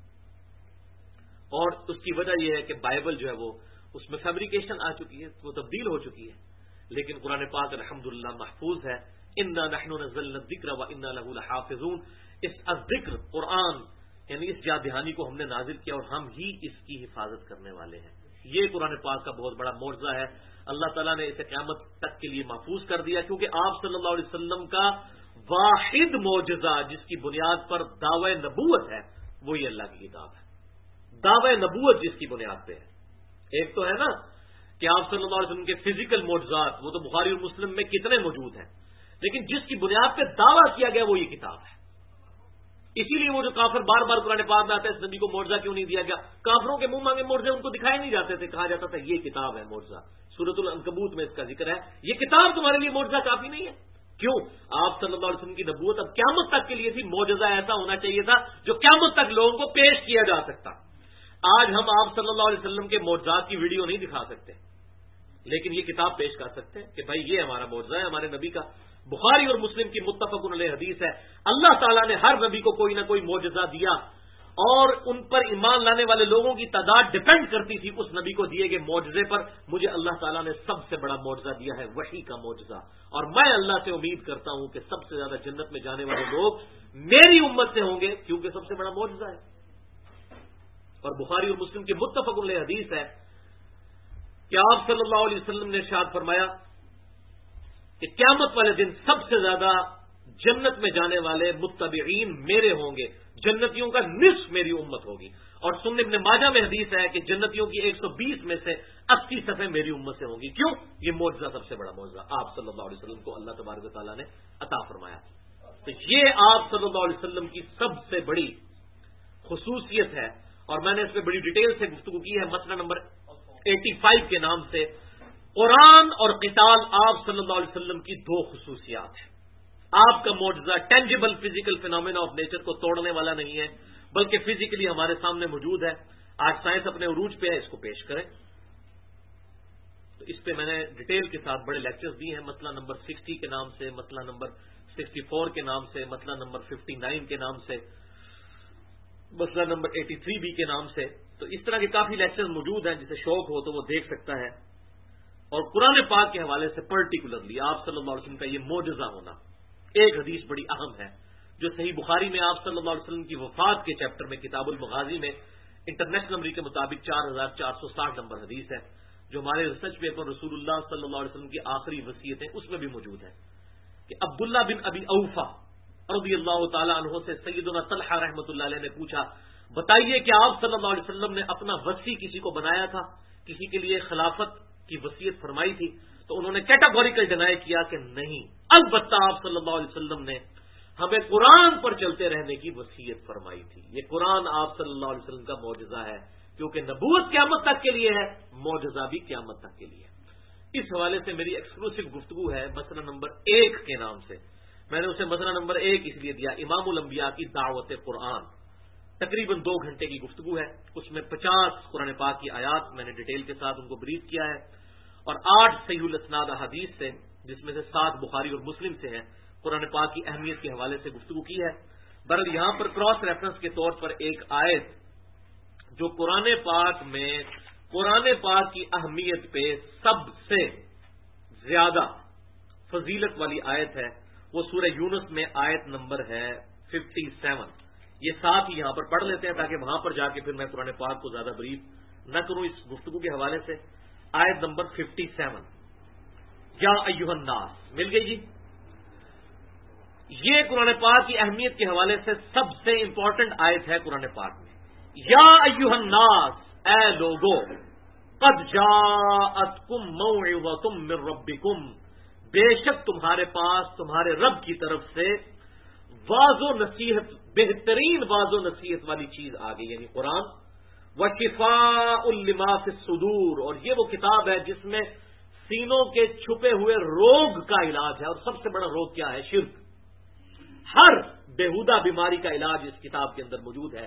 اور اس کی وجہ یہ ہے کہ بائبل جو ہے وہ اس میں فیبریکیشن آ چکی ہے، وہ تبدیل ہو چکی ہے. لیکن قرآن پاک الحمدللہ محفوظ ہے. انا نحن نزلنا الذکر وانا له لحافظون. اس الذکر قرآن یعنی اس یاد دہانی کو ہم نے نازل کیا اور ہم ہی اس کی حفاظت کرنے والے ہیں. یہ قرآن پاک کا بہت بڑا معجزہ ہے. اللہ تعالیٰ نے اسے قیامت تک کے لیے محفوظ کر دیا، کیونکہ آپ صلی اللہ علیہ وسلم کا واحد معجزہ جس کی بنیاد پر دعوی نبوت ہے وہ یہ اللہ کی کتاب ہے. دعوی نبوت جس کی بنیاد پہ ہے. ایک تو ہے نا کہ آپ صلی اللہ علیہ وسلم کے فزیکل معجزات وہ تو بخاری اور مسلم میں کتنے موجود ہیں، لیکن جس کی بنیاد پہ دعویٰ کیا گیا وہ یہ کتاب ہے. اسی لیے وہ جو کافر بار بار قرآن پاک میں آتا ہے اس نبی کو معجزہ کیوں نہیں دیا گیا؟ کافروں کے منہ مانگے معجزے ان کو دکھائے نہیں جاتے تھے، کہا جاتا تھا یہ کتاب ہے معجزہ. سورۃ العنکبوت میں اس کا ذکر ہے. یہ کتاب تمہارے لیے معجزہ کافی نہیں ہے؟ کیوں؟ آپ صلی اللہ علیہ وسلم کی نبوت اب قیامت تک کے لیے تھی. معجزہ ایسا ہونا چاہیے تھا جو قیامت تک لوگوں کو پیش کیا جا سکتا. آج ہم آپ صلی اللہ علیہ وسلم کے معجزات کی ویڈیو نہیں دکھا سکتے، لیکن یہ کتاب پیش کر سکتے ہیں کہ بھائی یہ ہمارا معجزہ ہے ہمارے نبی کا. بخاری اور مسلم کی متفق علیہ حدیث ہے، اللہ تعالیٰ نے ہر نبی کو کوئی نہ کوئی معجزہ دیا اور ان پر ایمان لانے والے لوگوں کی تعداد ڈپینڈ کرتی تھی اس نبی کو دیے گئے معجزے پر. مجھے اللہ تعالیٰ نے سب سے بڑا معجزہ دیا ہے وحی کا معجزہ، اور میں اللہ سے امید کرتا ہوں کہ سب سے زیادہ جنت میں جانے والے لوگ میری امت سے ہوں گے، کیونکہ سب سے بڑا معجزہ ہے. اور بخاری اور مسلم کی متفق علیہ حدیث ہے کہ آپ صلی اللہ علیہ وسلم نے ارشاد فرمایا کہ قیامت والے دن سب سے زیادہ جنت میں جانے والے متبعین میرے ہوں گے، جنتیوں کا نصف میری امت ہوگی. اور سنن ابن ماجہ میں حدیث ہے کہ جنتیوں کی 120 میں سے 80 صفیں میری امت سے ہوں گی. کیوں؟ یہ معجزہ سب سے بڑا معجزہ آپ صلی اللہ علیہ وسلم کو اللہ تبارک و تعالیٰ نے عطا فرمایا. تو یہ آپ صلی اللہ علیہ وسلم کی سب سے بڑی خصوصیت ہے، اور میں نے اس پہ بڑی ڈیٹیل سے گفتگو کی ہے مسئلہ نمبر 85 کے نام سے. قرآن اور قتال آپ صلی اللہ علیہ وسلم کی دو خصوصیات ہیں. آپ کا معجزہ tangible physical phenomena of nature کو توڑنے والا نہیں ہے، بلکہ فزیکلی ہمارے سامنے موجود ہے. آج سائنس اپنے عروج پہ ہے، اس کو پیش کریں. تو اس پہ میں نے ڈیٹیل کے ساتھ بڑے لیکچرز دیے ہیں، مسئلہ نمبر 60 کے نام سے، مسئلہ نمبر 64 کے نام سے، مسئلہ نمبر 59 کے نام سے، مسئلہ نمبر 83 بھی کے نام سے. تو اس طرح کے کافی لیکچرز موجود ہیں، جسے شوق ہو تو وہ دیکھ سکتا ہے. اور قرآن پاک کے حوالے سے پرٹیکولرلی آپ صلی اللہ علیہ وسلم کا یہ معجزہ ہونا. ایک حدیث بڑی اہم ہے جو صحیح بخاری میں آپ صلی اللہ علیہ وسلم کی وفات کے چیپٹر میں کتاب المغازی میں انٹرنیشنل نمبر کے مطابق 4460 نمبر حدیث ہے، جو ہمارے ریسرچ پیپر رسول اللہ صلی اللہ علیہ وسلم کی آخری وصیت ہے اس میں بھی موجود ہے کہ عبداللہ بن ابی اوفا رضی اللہ تعالیٰ عنہ سے سیدنا طلحہ رحمۃ اللہ علیہ نے پوچھا، بتائیے کہ آپ صلی اللہ علیہ وسلم نے اپنا وصی کسی کو بنایا تھا، کسی کے لیے خلافت کی وصیت فرمائی تھی؟ تو انہوں نے کیٹاگوریکل ڈینائی کیا کہ نہیں، البتہ آپ صلی اللہ علیہ وسلم نے ہمیں قرآن پر چلتے رہنے کی وصیت فرمائی تھی. یہ قرآن آپ صلی اللہ علیہ وسلم کا معجزہ ہے، کیونکہ نبوت قیامت تک کے لیے ہے، معجزہ بھی قیامت تک کے لیے. اس حوالے سے میری ایکسکلوسو گفتگو ہے مسئلہ نمبر 1 کے نام سے. میں نے اسے مسئلہ نمبر 1 اس لیے دیا، امام الانبیاء کی دعوت قرآن. تقریباً 2 گھنٹے کی گفتگو ہے، اس میں 50 قرآن پاک کی آیات میں نے ڈیٹیل کے ساتھ ان کو بریف کیا ہے، اور 8 صحیح الاسناد احادیث سے، جس میں سے 7 بخاری اور مسلم سے ہیں، قرآن پاک کی اہمیت کے حوالے سے گفتگو کی ہے۔ بہرحال یہاں پر کراس ریفرنس کے طور پر ایک آیت جو قرآن پاک میں قرآن پاک کی اہمیت پہ سب سے زیادہ فضیلت والی آیت ہے، وہ سورہ یونس میں آیت نمبر ہے 57۔ یہ ساتھ ہی یہاں پر پڑھ لیتے ہیں تاکہ وہاں پر جا کے پھر میں قرآن پاک کو زیادہ بریف نہ کروں اس گفتگو کے حوالے سے۔ آیت نمبر 57، یا ایھا الناس، مل گئی جی؟ یہ قرآن پاک کی اہمیت کے حوالے سے سب سے امپورٹنٹ آیت ہے قرآن پاک میں۔ یا ایھا الناس، اے لوگو، قد جاءتکم موعظۃ من ربکم، بے شک تمہارے پاس تمہارے رب کی طرف سے واض و نصیحت، بہترین واض و نصیحت والی چیز آ گئی، یعنی قرآن۔ وشفاء لما فی الصدور، اور یہ وہ کتاب ہے جس میں سینوں کے چھپے ہوئے روگ کا علاج ہے، اور سب سے بڑا روگ کیا ہے؟ شرک۔ ہر بےہودہ بیماری کا علاج اس کتاب کے اندر موجود ہے۔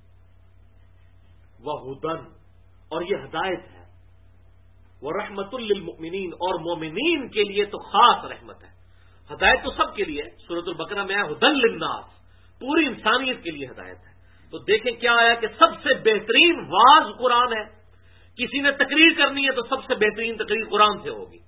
وہدن، اور یہ ہدایت ہے۔ ورحمۃ للمؤمنین، اور مومنین کے لیے تو خاص رحمت ہے۔ ہدایت تو سب کے لیے، سورۃ البقرہ میں ہے ہدن للناس، پوری انسانیت کے لیے ہدایت ہے۔ تو دیکھیں کیا آیا کہ سب سے بہترین واعظ قرآن ہے۔ کسی نے تقریر کرنی ہے تو سب سے بہترین تقریر قرآن سے ہوگی۔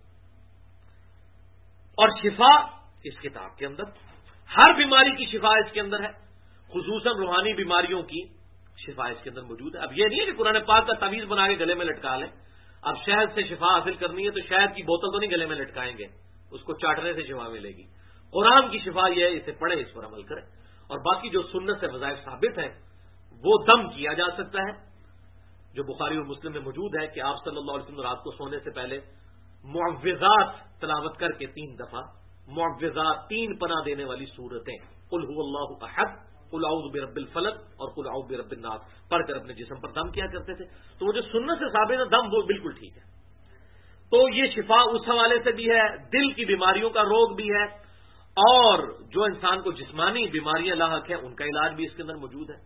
اور شفا اس کتاب کے اندر، ہر بیماری کی شفا اس کے اندر ہے، خصوصاً روحانی بیماریوں کی شفا اس کے اندر موجود ہے۔ اب یہ نہیں ہے کہ قرآن پاک کا تعویذ بنا کے گلے میں لٹکا لیں۔ اب شہد سے شفا حاصل کرنی ہے تو شہد کی بوتل تو نہیں گلے میں لٹکائیں گے، اس کو چاٹنے سے شفا ملے گی۔ قرآن کی شفا یہ ہے، اسے پڑھیں، اس پر عمل کریں، اور باقی جو سنت سے وظائف ثابت ہیں وہ دم کیا جا سکتا ہے، جو بخاری اور مسلم میں موجود ہے کہ آپ صلی اللہ علیہ وسلم رات کو سونے سے پہلے معوذات تلاوت کر کے 3 دفعہ، معوذات 3 پناہ دینے والی صورتیں، قل هو اللہ احد، قل اعوذ برب الفلق اور قل اعوذ برب الناس پڑھ کر اپنے جسم پر دم کیا کرتے تھے۔ تو وہ جو سنت سے ثابت ہے دم، وہ بالکل ٹھیک ہے۔ تو یہ شفا اس حوالے سے بھی ہے، دل کی بیماریوں کا روگ بھی ہے، اور جو انسان کو جسمانی بیماریاں لاحق ہیں ان کا علاج بھی اس کے اندر موجود ہے۔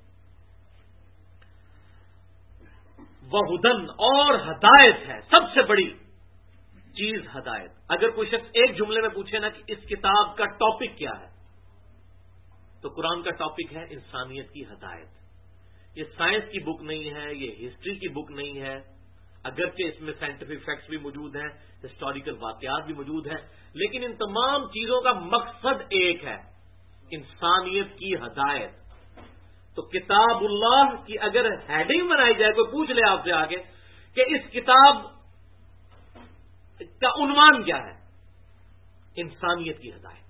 وہدن، اور ہدایت ہے، سب سے بڑی چیز ہدایت۔ اگر کوئی شخص ایک جملے میں پوچھے نا کہ اس کتاب کا ٹاپک کیا ہے، تو قرآن کا ٹاپک ہے انسانیت کی ہدایت۔ یہ سائنس کی بک نہیں ہے، یہ ہسٹری کی بک نہیں ہے، اگرچہ اس میں سائنٹیفک فیکٹس بھی موجود ہیں، ہسٹوریکل واقعات بھی موجود ہیں، لیکن ان تمام چیزوں کا مقصد ایک ہے، انسانیت کی ہدایت۔ تو کتاب اللہ کی اگر ہیڈنگ بنائی جائے، کوئی پوچھ لے آپ سے آگے کہ اس کتاب کا عنوان کیا ہے، انسانیت کی ہدایت،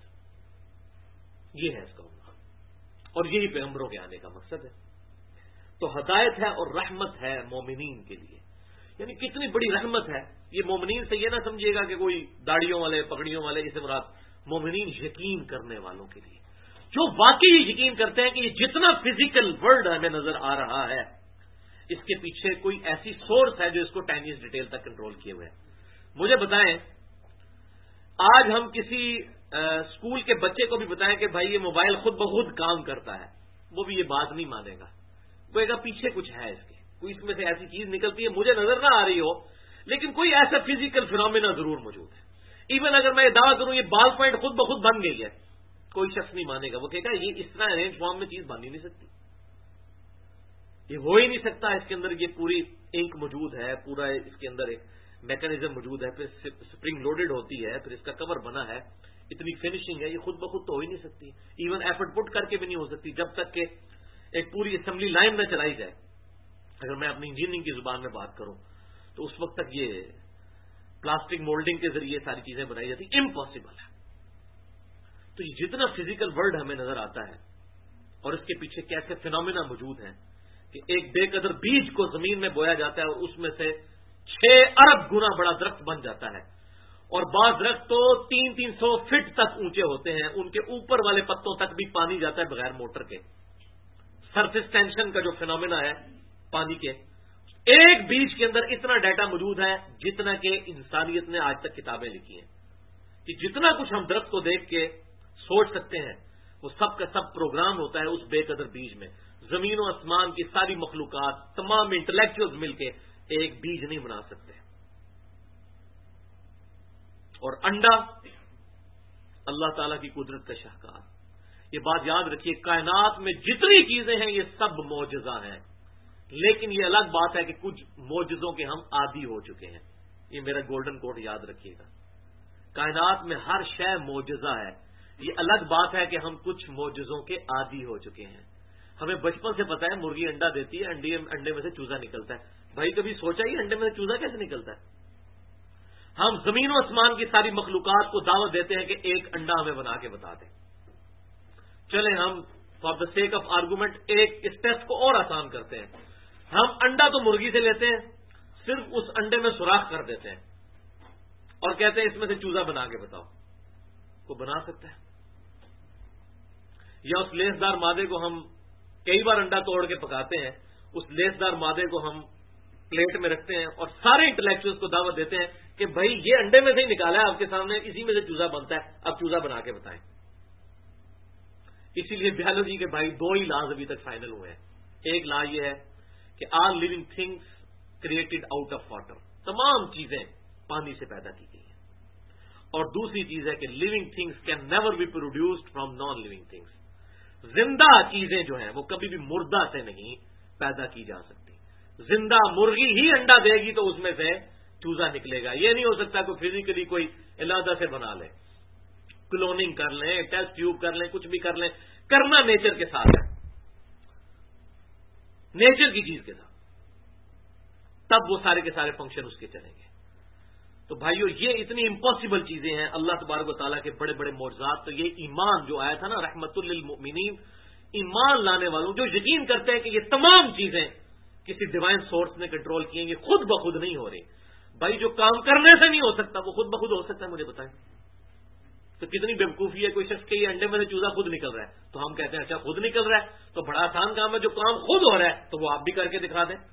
یہ ہے اس کا عنوان، اور یہی پیغمبروں کے آنے کا مقصد ہے۔ تو ہدایت ہے اور رحمت ہے مومنین کے لیے، یعنی کتنی بڑی رحمت ہے۔ یہ مومنین سے یہ نہ سمجھیے گا کہ کوئی داڑھیوں والے پگڑیوں والے، اسے مراد مومنین یقین کرنے والوں کے لیے، جو واقعی یقین کرتے ہیں کہ یہ جتنا فزیکل ورلڈ ہمیں نظر آ رہا ہے، اس کے پیچھے کوئی ایسی سورس ہے جو اس کو ٹائم ڈیٹیل تک کنٹرول کیے ہوئے ہیں۔ مجھے بتائیں، آج ہم کسی اسکول کے بچے کو بھی بتائیں کہ بھائی یہ موبائل خود بخود کام کرتا ہے، وہ بھی یہ بات نہیں مانے گا، کوئی کہا پیچھے کچھ ہے اس کے، کوئی اس میں سے ایسی چیز نکلتی ہے مجھے نظر نہ آ رہی ہو، لیکن کوئی ایسا فزیکل فینومینا ضرور موجود ہے۔ ایون اگر میں یہ دعویٰ کروں یہ بال پوائنٹ خود بخود بن گئی ہے، کوئی شخص نہیں مانے گا، وہ کہے گا یہ اس طرح ارینج فارم میں چیز بن ہی نہیں سکتی، یہ ہو ہی نہیں سکتا، اس کے اندر یہ پوری انک موجود ہے، پورا اس کے اندر ایک میکانزم موجود ہے، پھر سپرنگ لوڈڈ ہوتی ہے، پھر اس کا کور بنا ہے، اتنی فنشنگ ہے، یہ خود بخود تو ہو ہی نہیں سکتی، ایون ایفرٹ پٹ کر کے بھی نہیں ہو سکتی، جب تک کہ ایک پوری اسمبلی لائن نہ چلائی جائے۔ اگر میں اپنی انجینئرنگ کی زبان میں بات کروں تو اس وقت تک یہ پلاسٹک مولڈنگ کے ذریعے ساری چیزیں بنائی جاتی، امپاسبل ہے۔ تو یہ جتنا فزیکل ورلڈ ہمیں نظر آتا ہے اور اس کے پیچھے کیسے فینومینا موجود ہیں کہ ایک بے قدر بیج کو زمین میں بویا جاتا ہے اور اس میں سے 6 ارب گنا بڑا درخت بن جاتا ہے، اور بعض درخت تو 300 فٹ تک اونچے ہوتے ہیں، ان کے اوپر والے پتوں تک بھی پانی جاتا ہے بغیر موٹر کے۔ سرفیس ٹینشن کا جو فینومینا ہے پانی کے، ایک بیج کے اندر اتنا ڈیٹا موجود ہے جتنا کہ انسانیت نے آج تک کتابیں لکھی ہیں، کہ جتنا کچھ ہم درخت کو دیکھ کے سوچ سکتے ہیں وہ سب کا سب پروگرام ہوتا ہے اس بے قدر بیج میں۔ زمین و آسمان کی ساری مخلوقات، تمام انٹلیکچوئلز مل کے ایک بیج نہیں بنا سکتے۔ اور انڈا اللہ تعالیٰ کی قدرت کا شاہکار. یہ بات یاد رکھیے، کائنات میں جتنی چیزیں ہیں یہ سب معجزہ ہیں، لیکن یہ الگ بات ہے کہ کچھ معجزوں کے ہم عادی ہو چکے ہیں. یہ میرا گولڈن کوڈ یاد رکھیے گا. کائنات میں ہر شے معجزہ ہے، یہ الگ بات ہے کہ ہم کچھ معجزوں کے عادی ہو چکے ہیں. ہمیں بچپن سے پتا ہے مرغی انڈا دیتی ہے، انڈے میں سے چوزا نکلتا ہے. بھائی کبھی سوچا ہی انڈے میں سے چوزا کیسے نکلتا ہے؟ ہم زمین و آسمان کی ساری مخلوقات کو دعوت دیتے ہیں کہ ایک انڈا ہمیں بنا کے بتا دیں. چلیں ہم for the sake of argument ایک اس ٹیسٹ کو اور آسان کرتے ہیں. ہم انڈا تو مرغی سے لیتے ہیں، صرف اس انڈے میں سوراخ کر دیتے ہیں اور کہتے ہیں اس میں سے چوزا بنا کے بتاؤ. کو بنا سکتا ہے؟ یا اس لیسدار مادے کو ہم کئی بار انڈا توڑ کے پکاتے ہیں، اس لیسدار مادے کو ہم پلیٹ میں رکھتے ہیں اور سارے انٹلیکچوئلز کو دعوت دیتے ہیں کہ بھائی یہ انڈے میں سے ہی نکالا ہے آپ کے سامنے، اسی میں سے چوزا بنتا ہے، اب چوزا بنا کے بتائیں. اسی لیے بیالوجی کے بھائی دو ہی لاز ابھی تک فائنل ہوئے ہیں. ایک لا یہ ہے کہ all living things created out of water, تمام چیزیں پانی سے پیدا کی گئی ہیں. اور دوسری چیز ہے کہ living things can never be produced from non living things. زندہ چیزیں جو ہیں وہ کبھی بھی مردہ سے نہیں پیدا کی جا سکتی. زندہ مرغی ہی انڈا دے گی تو اس میں سے چوزا نکلے گا. یہ نہیں ہو سکتا کوئی فزیکلی کوئی علیحدہ سے بنا لے، کلوننگ کر لیں، ٹیسٹ ٹیوب کر لیں، کچھ بھی کر لیں. کرنا نیچر کے ساتھ ہے، نیچر کی چیز کے ساتھ، تب وہ سارے کے سارے فنکشن اس کے چلیں گے. تو بھائیو یہ اتنی امپاسبل چیزیں ہیں اللہ تبارک و تعالیٰ کے بڑے بڑے معجزات. تو یہ ایمان جو آیا تھا نا رحمت للمؤمنین، ایمان لانے والوں جو یقین کرتے ہیں کہ یہ تمام چیزیں کسی ڈیوائن سورس نے کنٹرول کی ہیں، یہ خود بخود نہیں ہو رہی. بھائی جو کام کرنے سے نہیں ہو سکتا وہ خود بخود ہو سکتا ہے؟ مجھے بتائیں تو کتنی بیوقوفی ہے کوئی شخص کے یہ انڈے میں سے چوزا خود نکل رہا ہے تو ہم کہتے ہیں اچھا خود نکل رہا ہے تو بڑا آسان کام ہے. جو کام خود ہو رہا ہے تو وہ آپ بھی کر کے دکھا دیں.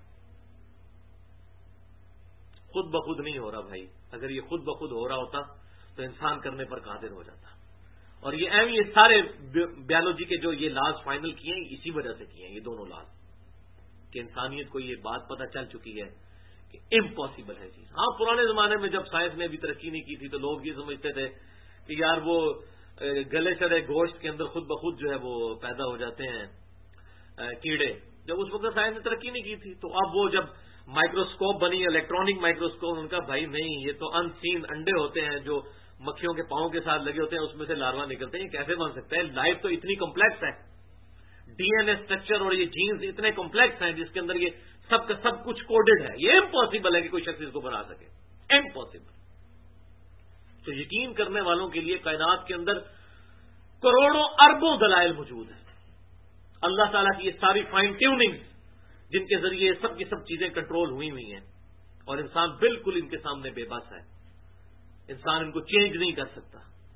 خود بخود نہیں ہو رہا بھائی. اگر یہ خود بخود ہو رہا ہوتا تو انسان کرنے پر قادر ہو جاتا. اور یہ سارے بیالوجی کے جو یہ لاز فائنل کیے ہیں اسی وجہ سے کیے ہیں، یہ دونوں لاز، کہ انسانیت کو یہ بات پتہ چل چکی ہے کہ امپاسبل ہے چیز. ہاں پرانے زمانے میں جب سائنس نے بھی ترقی نہیں کی تھی تو لوگ یہ سمجھتے تھے کہ یار وہ گلے سڑے گوشت کے اندر خود بخود جو ہے وہ پیدا ہو جاتے ہیں کیڑے. جب اس وقت سائنس نے ترقی نہیں کی تھی تو اب وہ جب مائکروسکوپ بنی، الیکٹرانک مائکروسکوپ، ان کا بھائی نہیں یہ تو ان سین انڈے ہوتے ہیں جو مکھیوں کے پاؤں کے ساتھ لگے ہوتے ہیں، اس میں سے لاروا نکلتے ہیں. یہ کیسے بن سکتا ہے؟ لائف تو اتنی کمپلیکس ہے، ڈی این اے اسٹرکچر اور یہ جینز اتنے کمپلیکس ہیں جس کے اندر یہ سب کا سب کچھ کوڈڈ ہے. یہ امپاسبل ہے کہ کوئی شخص اس کو بنا سکے، امپاسبل. تو یقین کرنے والوں کے لیے کائنات کے اندر کروڑوں اربوں دلائل موجود ہیں. اللہ تعالیٰ کی یہ ساری فائن ٹیوننگ جن کے ذریعے سب کی سب چیزیں کنٹرول ہوئی ہوئی ہیں اور انسان بالکل ان کے سامنے بے بس ہے. انسان ان کو چینج نہیں کر سکتا.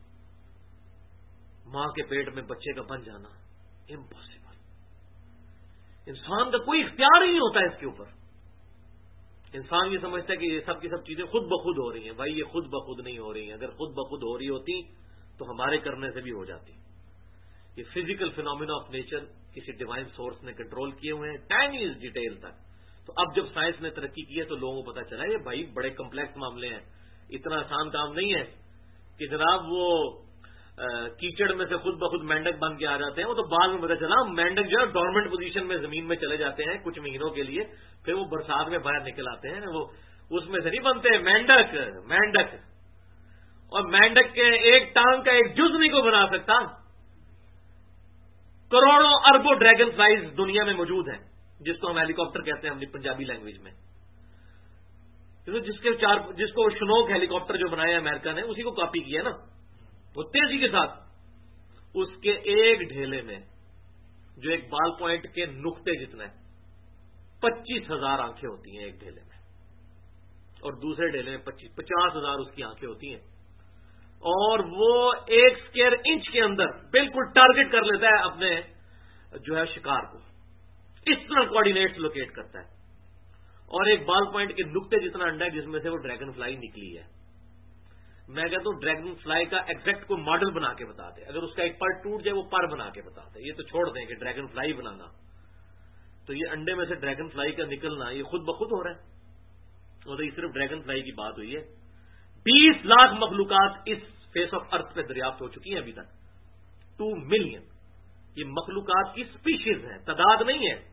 ماں کے پیٹ میں بچے کا بن جانا امپاسبل. انسان کا کوئی اختیار ہی نہیں ہوتا ہے اس کے اوپر. انسان یہ سمجھتا ہے کہ یہ سب کی سب چیزیں خود بخود ہو رہی ہیں. بھائی یہ خود بخود نہیں ہو رہی ہیں. اگر خود بخود ہو رہی ہوتی تو ہمارے کرنے سے بھی ہو جاتی. یہ فزیکل فینومینا آف نیچر کسی ڈیوائن سورس نے کنٹرول کیے ہوئے ہیں ٹائنی ڈیٹیل تک. تو اب جب سائنس نے ترقی کی ہے تو لوگوں کو پتا چلا یہ بھائی بڑے کمپلیکس معاملے ہیں، اتنا آسان کام نہیں ہے کہ جناب وہ کیچڑ میں سے خود بخود مینڈک بن کے آ جاتے ہیں. وہ تو بعد میں پتا چلا مینڈک جو ہے ڈورمنٹ پوزیشن میں زمین میں چلے جاتے ہیں کچھ مہینوں کے لیے، پھر وہ برسات میں باہر نکل آتے ہیں. وہ اس میں سے نہیں بنتے مینڈک. اور مینڈک کے ایک ٹانگ کا ایک جز نہیں کو بنا سکتا. کروڑوں اربوں ڈریگن فلائز دنیا میں موجود ہیں جس کو ہم ہیلی کاپٹر کہتے ہیں اپنی پنجابی لینگویج میں. جس کو شنوک ہیلی کاپٹر جو بنایا امریکہ نے اسی کو کاپی کیا نا، وہ تیزی کے ساتھ اس کے ایک ڈھیلے میں جو ایک بال پوائنٹ کے نقطے جتنا ہے 25,000 آنکھیں ہوتی ہیں ایک ڈھیلے میں، اور دوسرے ڈھیلے میں 50,000 اس کی آنکھیں ہوتی ہیں. اور وہ 1 اسکوائر انچ کے اندر بالکل ٹارگٹ کر لیتا ہے اپنے جو ہے شکار کو. اس طرح کوآرڈینیٹس لوکیٹ کرتا ہے. اور ایک بال پوائنٹ کے نقطے جتنا انڈا ہے جس میں سے وہ ڈریگن فلائی نکلی ہے. میں کہتا ہوں ڈریگن فلائی کا ایگزیکٹ کو ماڈل بنا کے بتا دے. اگر اس کا ایک پر ٹوٹ جائے وہ پر بنا کے بتا دے. یہ تو چھوڑ دیں کہ ڈریگن فلائی بنانا. تو یہ انڈے میں سے ڈریگن فلائی کا نکلنا یہ خود بخود ہو رہا ہے. اور یہ صرف ڈریگن فلائی کی بات ہوئی ہے. 20 लाख मखलूकात इस फेस ऑफ अर्थ पे दरियाफ्त हो चुकी हैं अभी तक। 2 मिलियन ये मखलूकात की स्पीशीज है, तादाद नहीं है,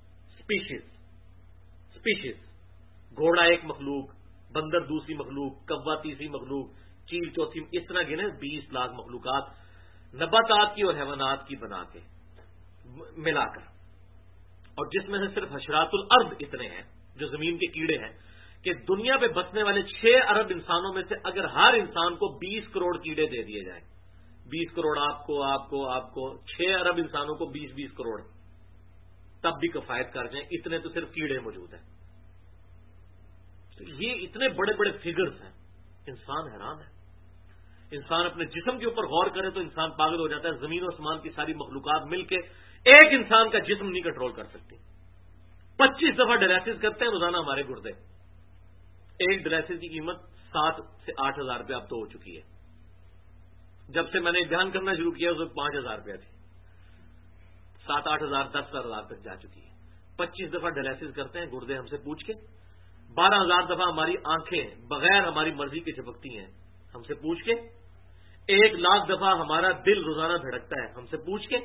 स्पीशीज। घोड़ा एक मखलूक, बंदर दूसरी मखलूक, कौवा तीसरी मखलूक, चील चौथी, इस तरह गिने 20 लाख मखलूकात नबातात की और हैवानात की बना के मिलाकर, और जिसमें से सिर्फ हशरातुल अर्द इतने हैं जो जमीन के कीड़े हैं कि दुनिया पे बसने वाले 6 अरब इंसानों में से अगर हर इंसान को 20 करोड़ कीड़े दे दिए जाएं, 20 करोड़ आपको 6 अरब इंसानों को 20-20 करोड़, तब भी किफायत कर जाएं, इतने तो सिर्फ कीड़े मौजूद हैं। तो ये इतने बड़े बड़े फिगर्स हैं, इंसान हैरान है। इंसान अपने जिस्म के ऊपर गौर करे तो इंसान पागल हो जाता है। जमीन और आसमान की सारी मखलूकात मिलके एक इंसान का जिस्म नहीं कंट्रोल कर सकती। 25 दफा डायलिसिस करते हैं रोजाना हमारे गुर्दे। एक डायलिसिस की कीमत 7 से 8 हजार रुपये अब तो हो चुकी है। जब से मैंने ध्यान करना शुरू किया उस वक्त 5 हजार रुपया थी, 7-8 हजार 10 हजार तक जा चुकी है। 25 दफा डायलिसिस करते हैं गुर्दे हमसे पूछ के, 12,000 दफा हमारी आंखें बगैर हमारी मर्जी के झपकती हैं हमसे पूछ के, 1 लाख दफा हमारा दिल रोजाना धड़कता है हमसे पूछ के,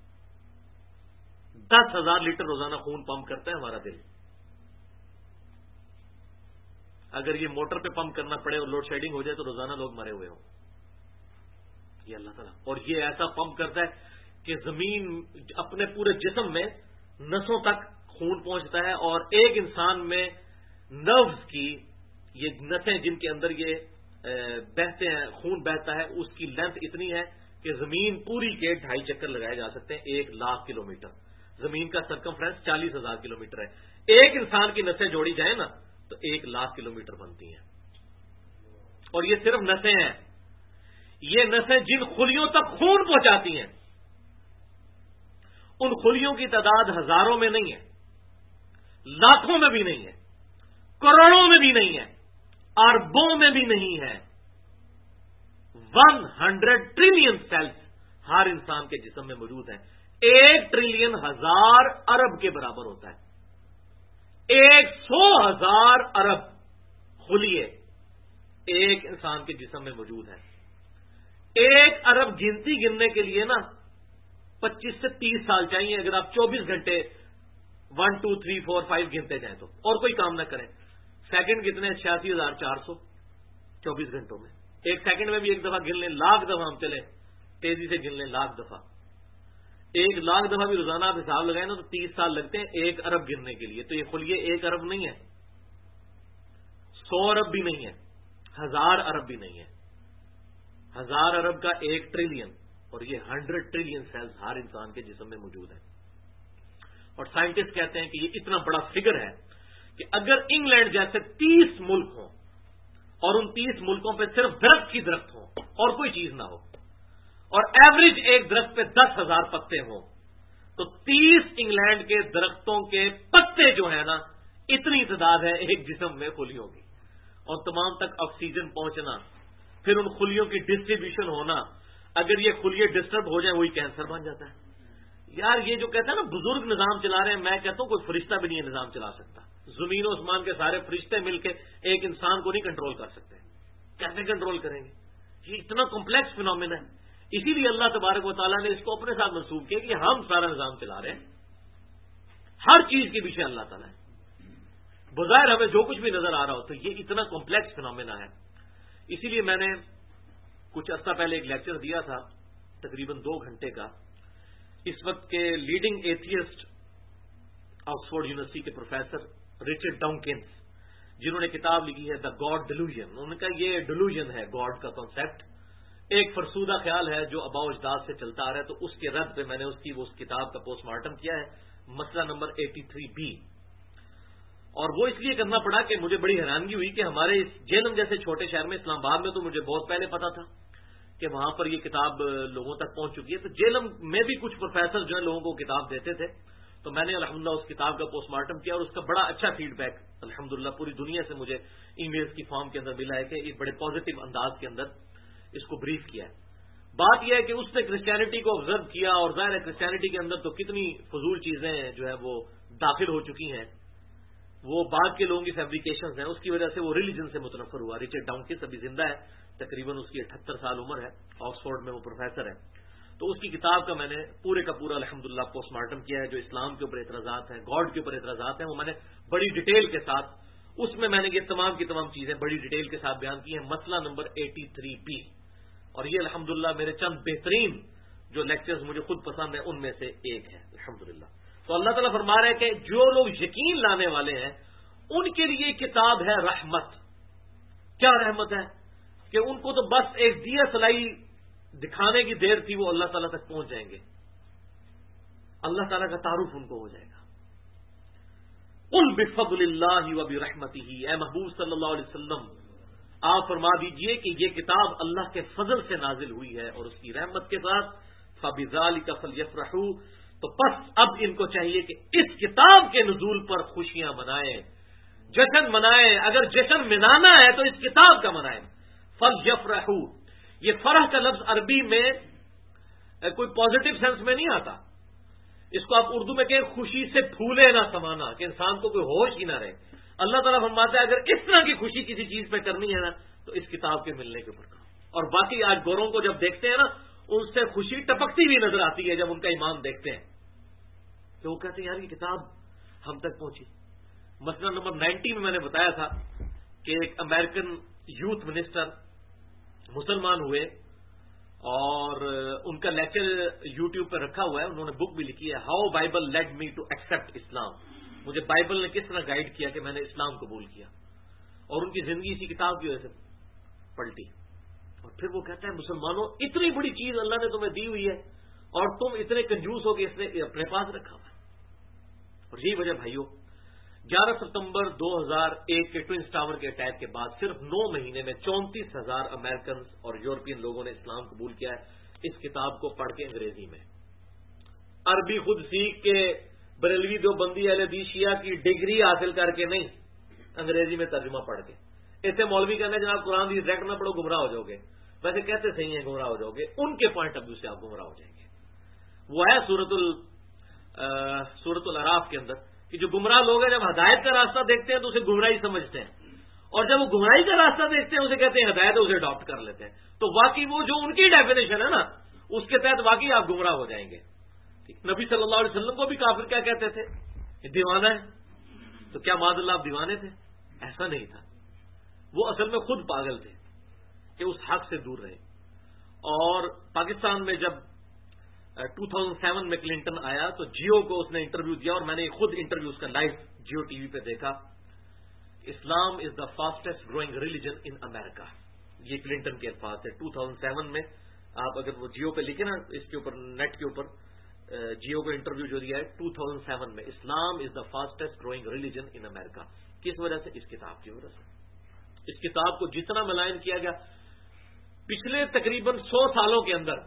10,000 लीटर रोजाना खून पंप करता है हमारा दिल। अगर ये मोटर पे पंप करना पड़े और लोड शेडिंग हो जाए तो रोजाना लोग मरे हुए हों। ये अल्लाह ताला, और ये ऐसा पंप करता है कि जमीन अपने पूरे जिस्म में नसों तक खून पहुंचता है, और एक इंसान में नर्व्स की ये नसें जिनके अंदर ये बहते हैं, खून बहता है, उसकी लेंथ इतनी है कि जमीन पूरी के 2.5 चक्कर लगाए जा सकते हैं 1 लाख किलोमीटर। जमीन का सरकमफ्रेंस 40,000 किलोमीटर है। एक इंसान की नसें जोड़ी जाए ना तो 1 लाख किलोमीटर बनती हैं। और ये सिर्फ नसें हैं, ये नसें जिन खुलियों तक खून पहुंचाती हैं उन खुलियों की तादाद हजारों में नहीं है, लाखों में भी नहीं है, करोड़ों में भी नहीं है, अरबों में भी नहीं है। 100 ट्रिलियन सेल्स हर इंसान के जिस्म में मौजूद है। 1 ट्रिलियन 1000 अरब के बराबर होता है। 100,000 अरब खुलिए एक इंसान के जिस्म में मौजूद है। 1 अरब गिनती गिनने के लिए ना 25 से 30 साल चाहिए अगर आप 24 घंटे 1 2 3 4 5 गिनते जाएं तो, और कोई काम ना करें। सेकंड कितने? 86,400 24 घंटों में। एक सेकंड में भी एक दफा गिन लें, लाख दफा हम चले तेजी से गिन लें, लाख दफा, 1 लाख दफा भी रोजाना आप हिसाब लगाए ना तो 30 साल लगते हैं 1 अरब गिनने के लिए। तो ये खुलिए 1 अरब नहीं है, 100 अरब भी नहीं है, 1000 अरब भी नहीं है। 1000 अरब का 1 ट्रिलियन, और ये 100 ट्रिलियन सेल्स हर इंसान के जिस्म में मौजूद है। और साइंटिस्ट कहते हैं कि ये इतना बड़ा फिगर है कि अगर इंग्लैंड जैसे 30 मुल्क हों और उन 30 मुल्कों पे सिर्फ दरख्त ही दरख्त हो और कोई चीज ना हो, और एवरेज एक दरख्त पे 10,000 पत्ते हों, तो 30 इंग्लैंड के दरख्तों के पत्ते जो है ना, इतनी तादाद है एक जिस्म में खुलियों की। और तमाम तक ऑक्सीजन पहुंचना, फिर उन खुलियों की डिस्ट्रीब्यूशन होना, अगर ये खुलिये डिस्टर्ब हो जाए वही कैंसर बन जाता है। यार ये जो कहता है ना बुजुर्ग निजाम चला रहे हैं, मैं कहता हूं कोई फरिश्ता भी नहीं है निजाम चला सकता। जमीन और आसमान के सारे फरिश्ते मिलके एक इंसान को नहीं कंट्रोल कर सकते, कैसे कंट्रोल करेंगे? ये इतना कॉम्प्लेक्स फिनोमेना है। इसीलिए अल्लाह तबारक व तआला ने इसको अपने साथ मंसूब किया कि हम सारा निजाम चला रहे हैं, हर चीज के पीछे अल्लाह ताला है। बज़ाहिर हमें जो कुछ भी नजर आ रहा हो तो ये इतना कॉम्प्लेक्स फिनोमेना है। इसीलिए मैंने कुछ अर्सा पहले एक लेक्चर दिया था तकरीबन 2 घंटे का। इस वक्त के लीडिंग एथियस्ट ऑक्सफोर्ड यूनिवर्सिटी के प्रोफेसर रिचर्ड डॉकिंस, जिन्होंने किताब लिखी है द गॉड डिल्यूजन, उन्होंने कहा ये डिल्यूजन है गॉड का कॉन्सेप्ट, एक फरसूदा ख्याल है जो अबाउ अजदाद से चलता आ रहा है। तो उसके रद्द पे मैंने उस किताब का पोस्टमार्टम किया है, मसला नंबर 83B। और वो इसलिए करना पड़ा कि मुझे बड़ी हैरानगी हुई कि हमारे इस जेलम जैसे छोटे शहर में, इस्लामाबाद में तो मुझे बहुत पहले पता था कि वहां पर ये किताब लोगों तक पहुंच चुकी है। तो जेलम में भी कुछ प्रोफेसर जो है लोगों को किताब देते थे, तो मैंने अल्हम्दुलिल्लाह उस किताब का पोस्टमार्टम किया और उसका बड़ा अच्छा फीडबैक अल्हम्दुलिल्लाह पूरी दुनिया से मुझे ईमेल्स की फॉर्म के अंदर मिला है कि एक बड़े पॉजिटिव अंदाज के अंदर इसको ब्रीफ किया है। बात यह है कि उसने क्रिश्चियनिटी को ऑब्जर्व किया, और जाहिर है क्रिश्चियनिटी के अंदर तो कितनी फजूल चीजें जो है वो दाखिल हो चुकी हैं وہ بعد کے لوگوں کی فیبریکیشنز ہیں، اس کی وجہ سے وہ ریلیجن سے متنفر ہوا. رچرڈ ڈاؤنکس ابھی زندہ ہے، تقریباً اس کی 78 سال عمر ہے، آکسفورڈ میں وہ پروفیسر ہے. تو اس کی کتاب کا میں نے پورے کا پورا الحمدللہ پوسٹ مارٹم کیا ہے. جو اسلام کے اوپر اعتراضات ہیں، گاڈ کے اوپر اعتراضات ہیں، وہ میں نے بڑی ڈیٹیل کے ساتھ اس میں نے یہ تمام کی تمام چیزیں بڑی ڈیٹیل کے ساتھ بیان کی ہیں. مسئلہ نمبر 83B، اور یہ الحمدللہ میرے چند بہترین جو لیکچرز مجھے خود پسند ہیں ان میں سے ایک ہے الحمدللہ. تو اللہ تعالیٰ فرما رہے ہیں کہ جو لوگ یقین لانے والے ہیں ان کے لیے کتاب ہے رحمت. کیا رحمت ہے؟ کہ ان کو تو بس ایک دیا سلائی دکھانے کی دیر تھی، وہ اللہ تعالیٰ تک پہنچ جائیں گے، اللہ تعالیٰ کا تعارف ان کو ہو جائے گا. قل بفضل اللہ وبرحمتہ، اے محبوب صلی اللہ علیہ وسلم آپ فرما دیجئے کہ یہ کتاب اللہ کے فضل سے نازل ہوئی ہے اور اس کی رحمت کے ساتھ. فبذالک فلیفرحوا، تو بس اب ان کو چاہیے کہ اس کتاب کے نزول پر خوشیاں منائیں، جشن منائیں. اگر جشن منانا ہے تو اس کتاب کا منائیں. فلیفرحوا، یہ فرح کا لفظ عربی میں کوئی پازیٹو سینس میں نہیں آتا. اس کو آپ اردو میں کہیں خوشی سے پھولے نہ سمانا، کہ انسان کو کوئی ہوش ہی نہ رہے. اللہ تعالیٰ فرماتا ہے اگر اس طرح کی خوشی کسی چیز پہ کرنی ہے نا تو اس کتاب کے ملنے کے اوپر کرو. اور باقی آج گوروں کو جب دیکھتے ہیں نا ان سے خوشی ٹپکتی بھی نظر آتی ہے جب ان کا ایمان دیکھتے ہیں کہ وہ کہتے ہیں یار یہ کتاب ہم تک پہنچی. مسئلہ نمبر 90 میں نے بتایا تھا کہ ایک امریکن یوتھ منسٹر مسلمان ہوئے اور ان کا لیکچر یوٹیوب پہ رکھا ہوا ہے. انہوں نے بک بھی لکھی ہے، how Bible led me to accept Islam. مجھے بائبل نے کس طرح گائیڈ کیا کہ میں نے اسلام قبول کیا. اور ان کی زندگی اسی کتاب کی وجہ سے پلٹی. اور پھر وہ کہتا ہے مسلمانوں اتنی بڑی چیز اللہ نے تمہیں دی ہوئی ہے اور تم اتنے کنجوس ہو کہ اس نے اپنے پاس رکھا ہوا ہے. اور یہی وجہ بھائیوں 11 ستمبر 2001 کے ٹوئنس ٹاور کے اٹیک کے بعد صرف 9 مہینے میں 34,000 امریکنز اور یورپین لوگوں نے اسلام قبول کیا ہے اس کتاب کو پڑھ کے انگریزی میں. عربی خود سیکھ کے بریلوی دیوبندی اہل حدیث شیعہ کی ڈگری حاصل کر کے نہیں، انگریزی میں ترجمہ پڑھ کے. ایسے مولوی کہنا جناب قرآن کی ڈائریکٹ نہ پڑھو گمراہ ہو جاؤ گے. ویسے کہتے صحیح ہیں گمراہ ہو جاؤ گے، ان کے پوائنٹ آف ویو سے آپ گمراہ ہو جائیں گے. وہ ہے سورۃ الاعراف کے اندر کہ جو گمراہ لوگ ہیں جب ہدایت کا راستہ دیکھتے ہیں تو اسے گمراہی سمجھتے ہیں، اور جب وہ گمراہی کا راستہ دیکھتے ہیں اسے کہتے ہیں ہدایت ہے، اسے اڈاپٹ کر لیتے ہیں. تو واقعی وہ جو ان کی ڈیفینیشن ہے نا اس کے تحت واقعی آپ گمراہ ہو جائیں گے. نبی صلی اللہ علیہ وسلم کو بھی کافر کیا کہتے تھے؟ یہ دیوانہ ہے. تو کیا معاذ اللہ آپ دیوانے تھے؟ ایسا نہیں تھا. وہ اصل میں خود پاگل تھے کہ اس حق سے دور رہے. اور پاکستان میں جب 2007 میں کلنٹن آیا تو جیو کو اس نے انٹرویو دیا اور میں نے خود انٹرویو اس کا لائیو جیو ٹی وی پہ دیکھا. Islam is the fastest growing religion in America, یہ کلنٹن کے الفاظ تھے 2007 میں. آپ اگر وہ جیو پہ لکھیں نا اس کے اوپر نیٹ کے اوپر جیو کو انٹرویو جو دیا ہے 2007 میں، Islam is the fastest growing religion in America. کس وجہ سے؟ اس کتاب کی وجہ سے. اس کتاب کو جتنا ملائن کیا گیا پچھلے تقریباً 100 سالوں کے اندر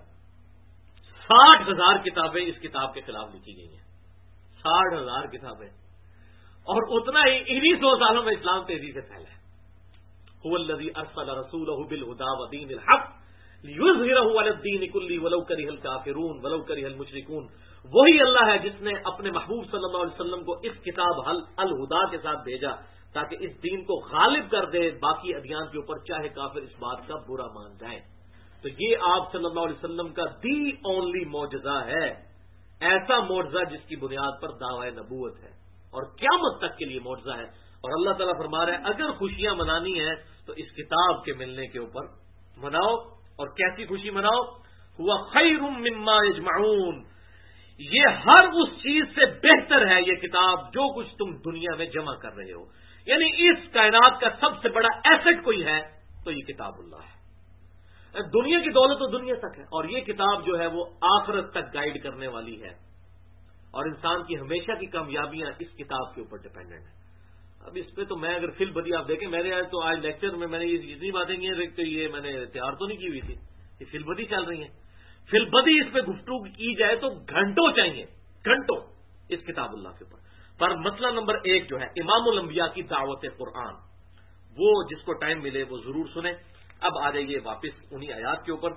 60,000 کتابیں اس کتاب کے خلاف لکھی گئی ہیں. 60,000 کتابیں، اور اتنا ہی انہی 100 سالوں میں اسلام تیزی سے پھیلا ہے. هو الذی ارسل رسولہ بالہدی ودین الحق لیظہرہ علی الدین کلہ ولو کرہ الکافرون ولو کرہ المشرکون. وہی اللہ ہے جس نے اپنے محبوب صلی اللہ علیہ وسلم کو اس کتاب الہدی کے ساتھ بھیجا تاکہ اس دین کو غالب کر دے باقی ادیان کے اوپر، چاہے کافر اس بات کا برا مان جائیں. تو یہ آپ صلی اللہ علیہ وسلم کا دی اونلی معجزہ ہے، ایسا معجزہ جس کی بنیاد پر دعوی نبوت ہے اور قیامت تک کے لیے معجزہ ہے. اور اللہ تعالیٰ فرما رہا ہے اگر خوشیاں منانی ہیں تو اس کتاب کے ملنے کے اوپر مناؤ. اور کیسی خوشی مناؤ؟ ہوا خیر مما یجمعون، یہ ہر اس چیز سے بہتر ہے یہ کتاب جو کچھ تم دنیا میں جمع کر رہے ہو. یعنی اس کائنات کا سب سے بڑا ایسٹ کوئی ہے تو یہ کتاب اللہ ہے. دنیا کی دولت تو دنیا تک ہے، اور یہ کتاب جو ہے وہ آخرت تک گائیڈ کرنے والی ہے. اور انسان کی ہمیشہ کی کامیابیاں اس کتاب کے اوپر ڈپینڈنٹ ہیں. اب اس پہ تو میں اگر فل بدی آپ دیکھیں، میرے تو آج لیکچر میں نے یہ جتنی باتیں کی ہیں تو یہ میں نے تیار تو نہیں کی ہوئی تھی، یہ فل بدی چل رہی ہیں. فل بدی اس پہ گفتگو کی جائے تو گھنٹوں چاہیے، گھنٹوں اس کتاب اللہ کے اوپر. پر مسئلہ نمبر 1 جو ہے امام الانبیاء کی دعوت قرآن، وہ جس کو ٹائم ملے وہ ضرور سنیں. اب آ جائیے واپس انہی آیات کے اوپر.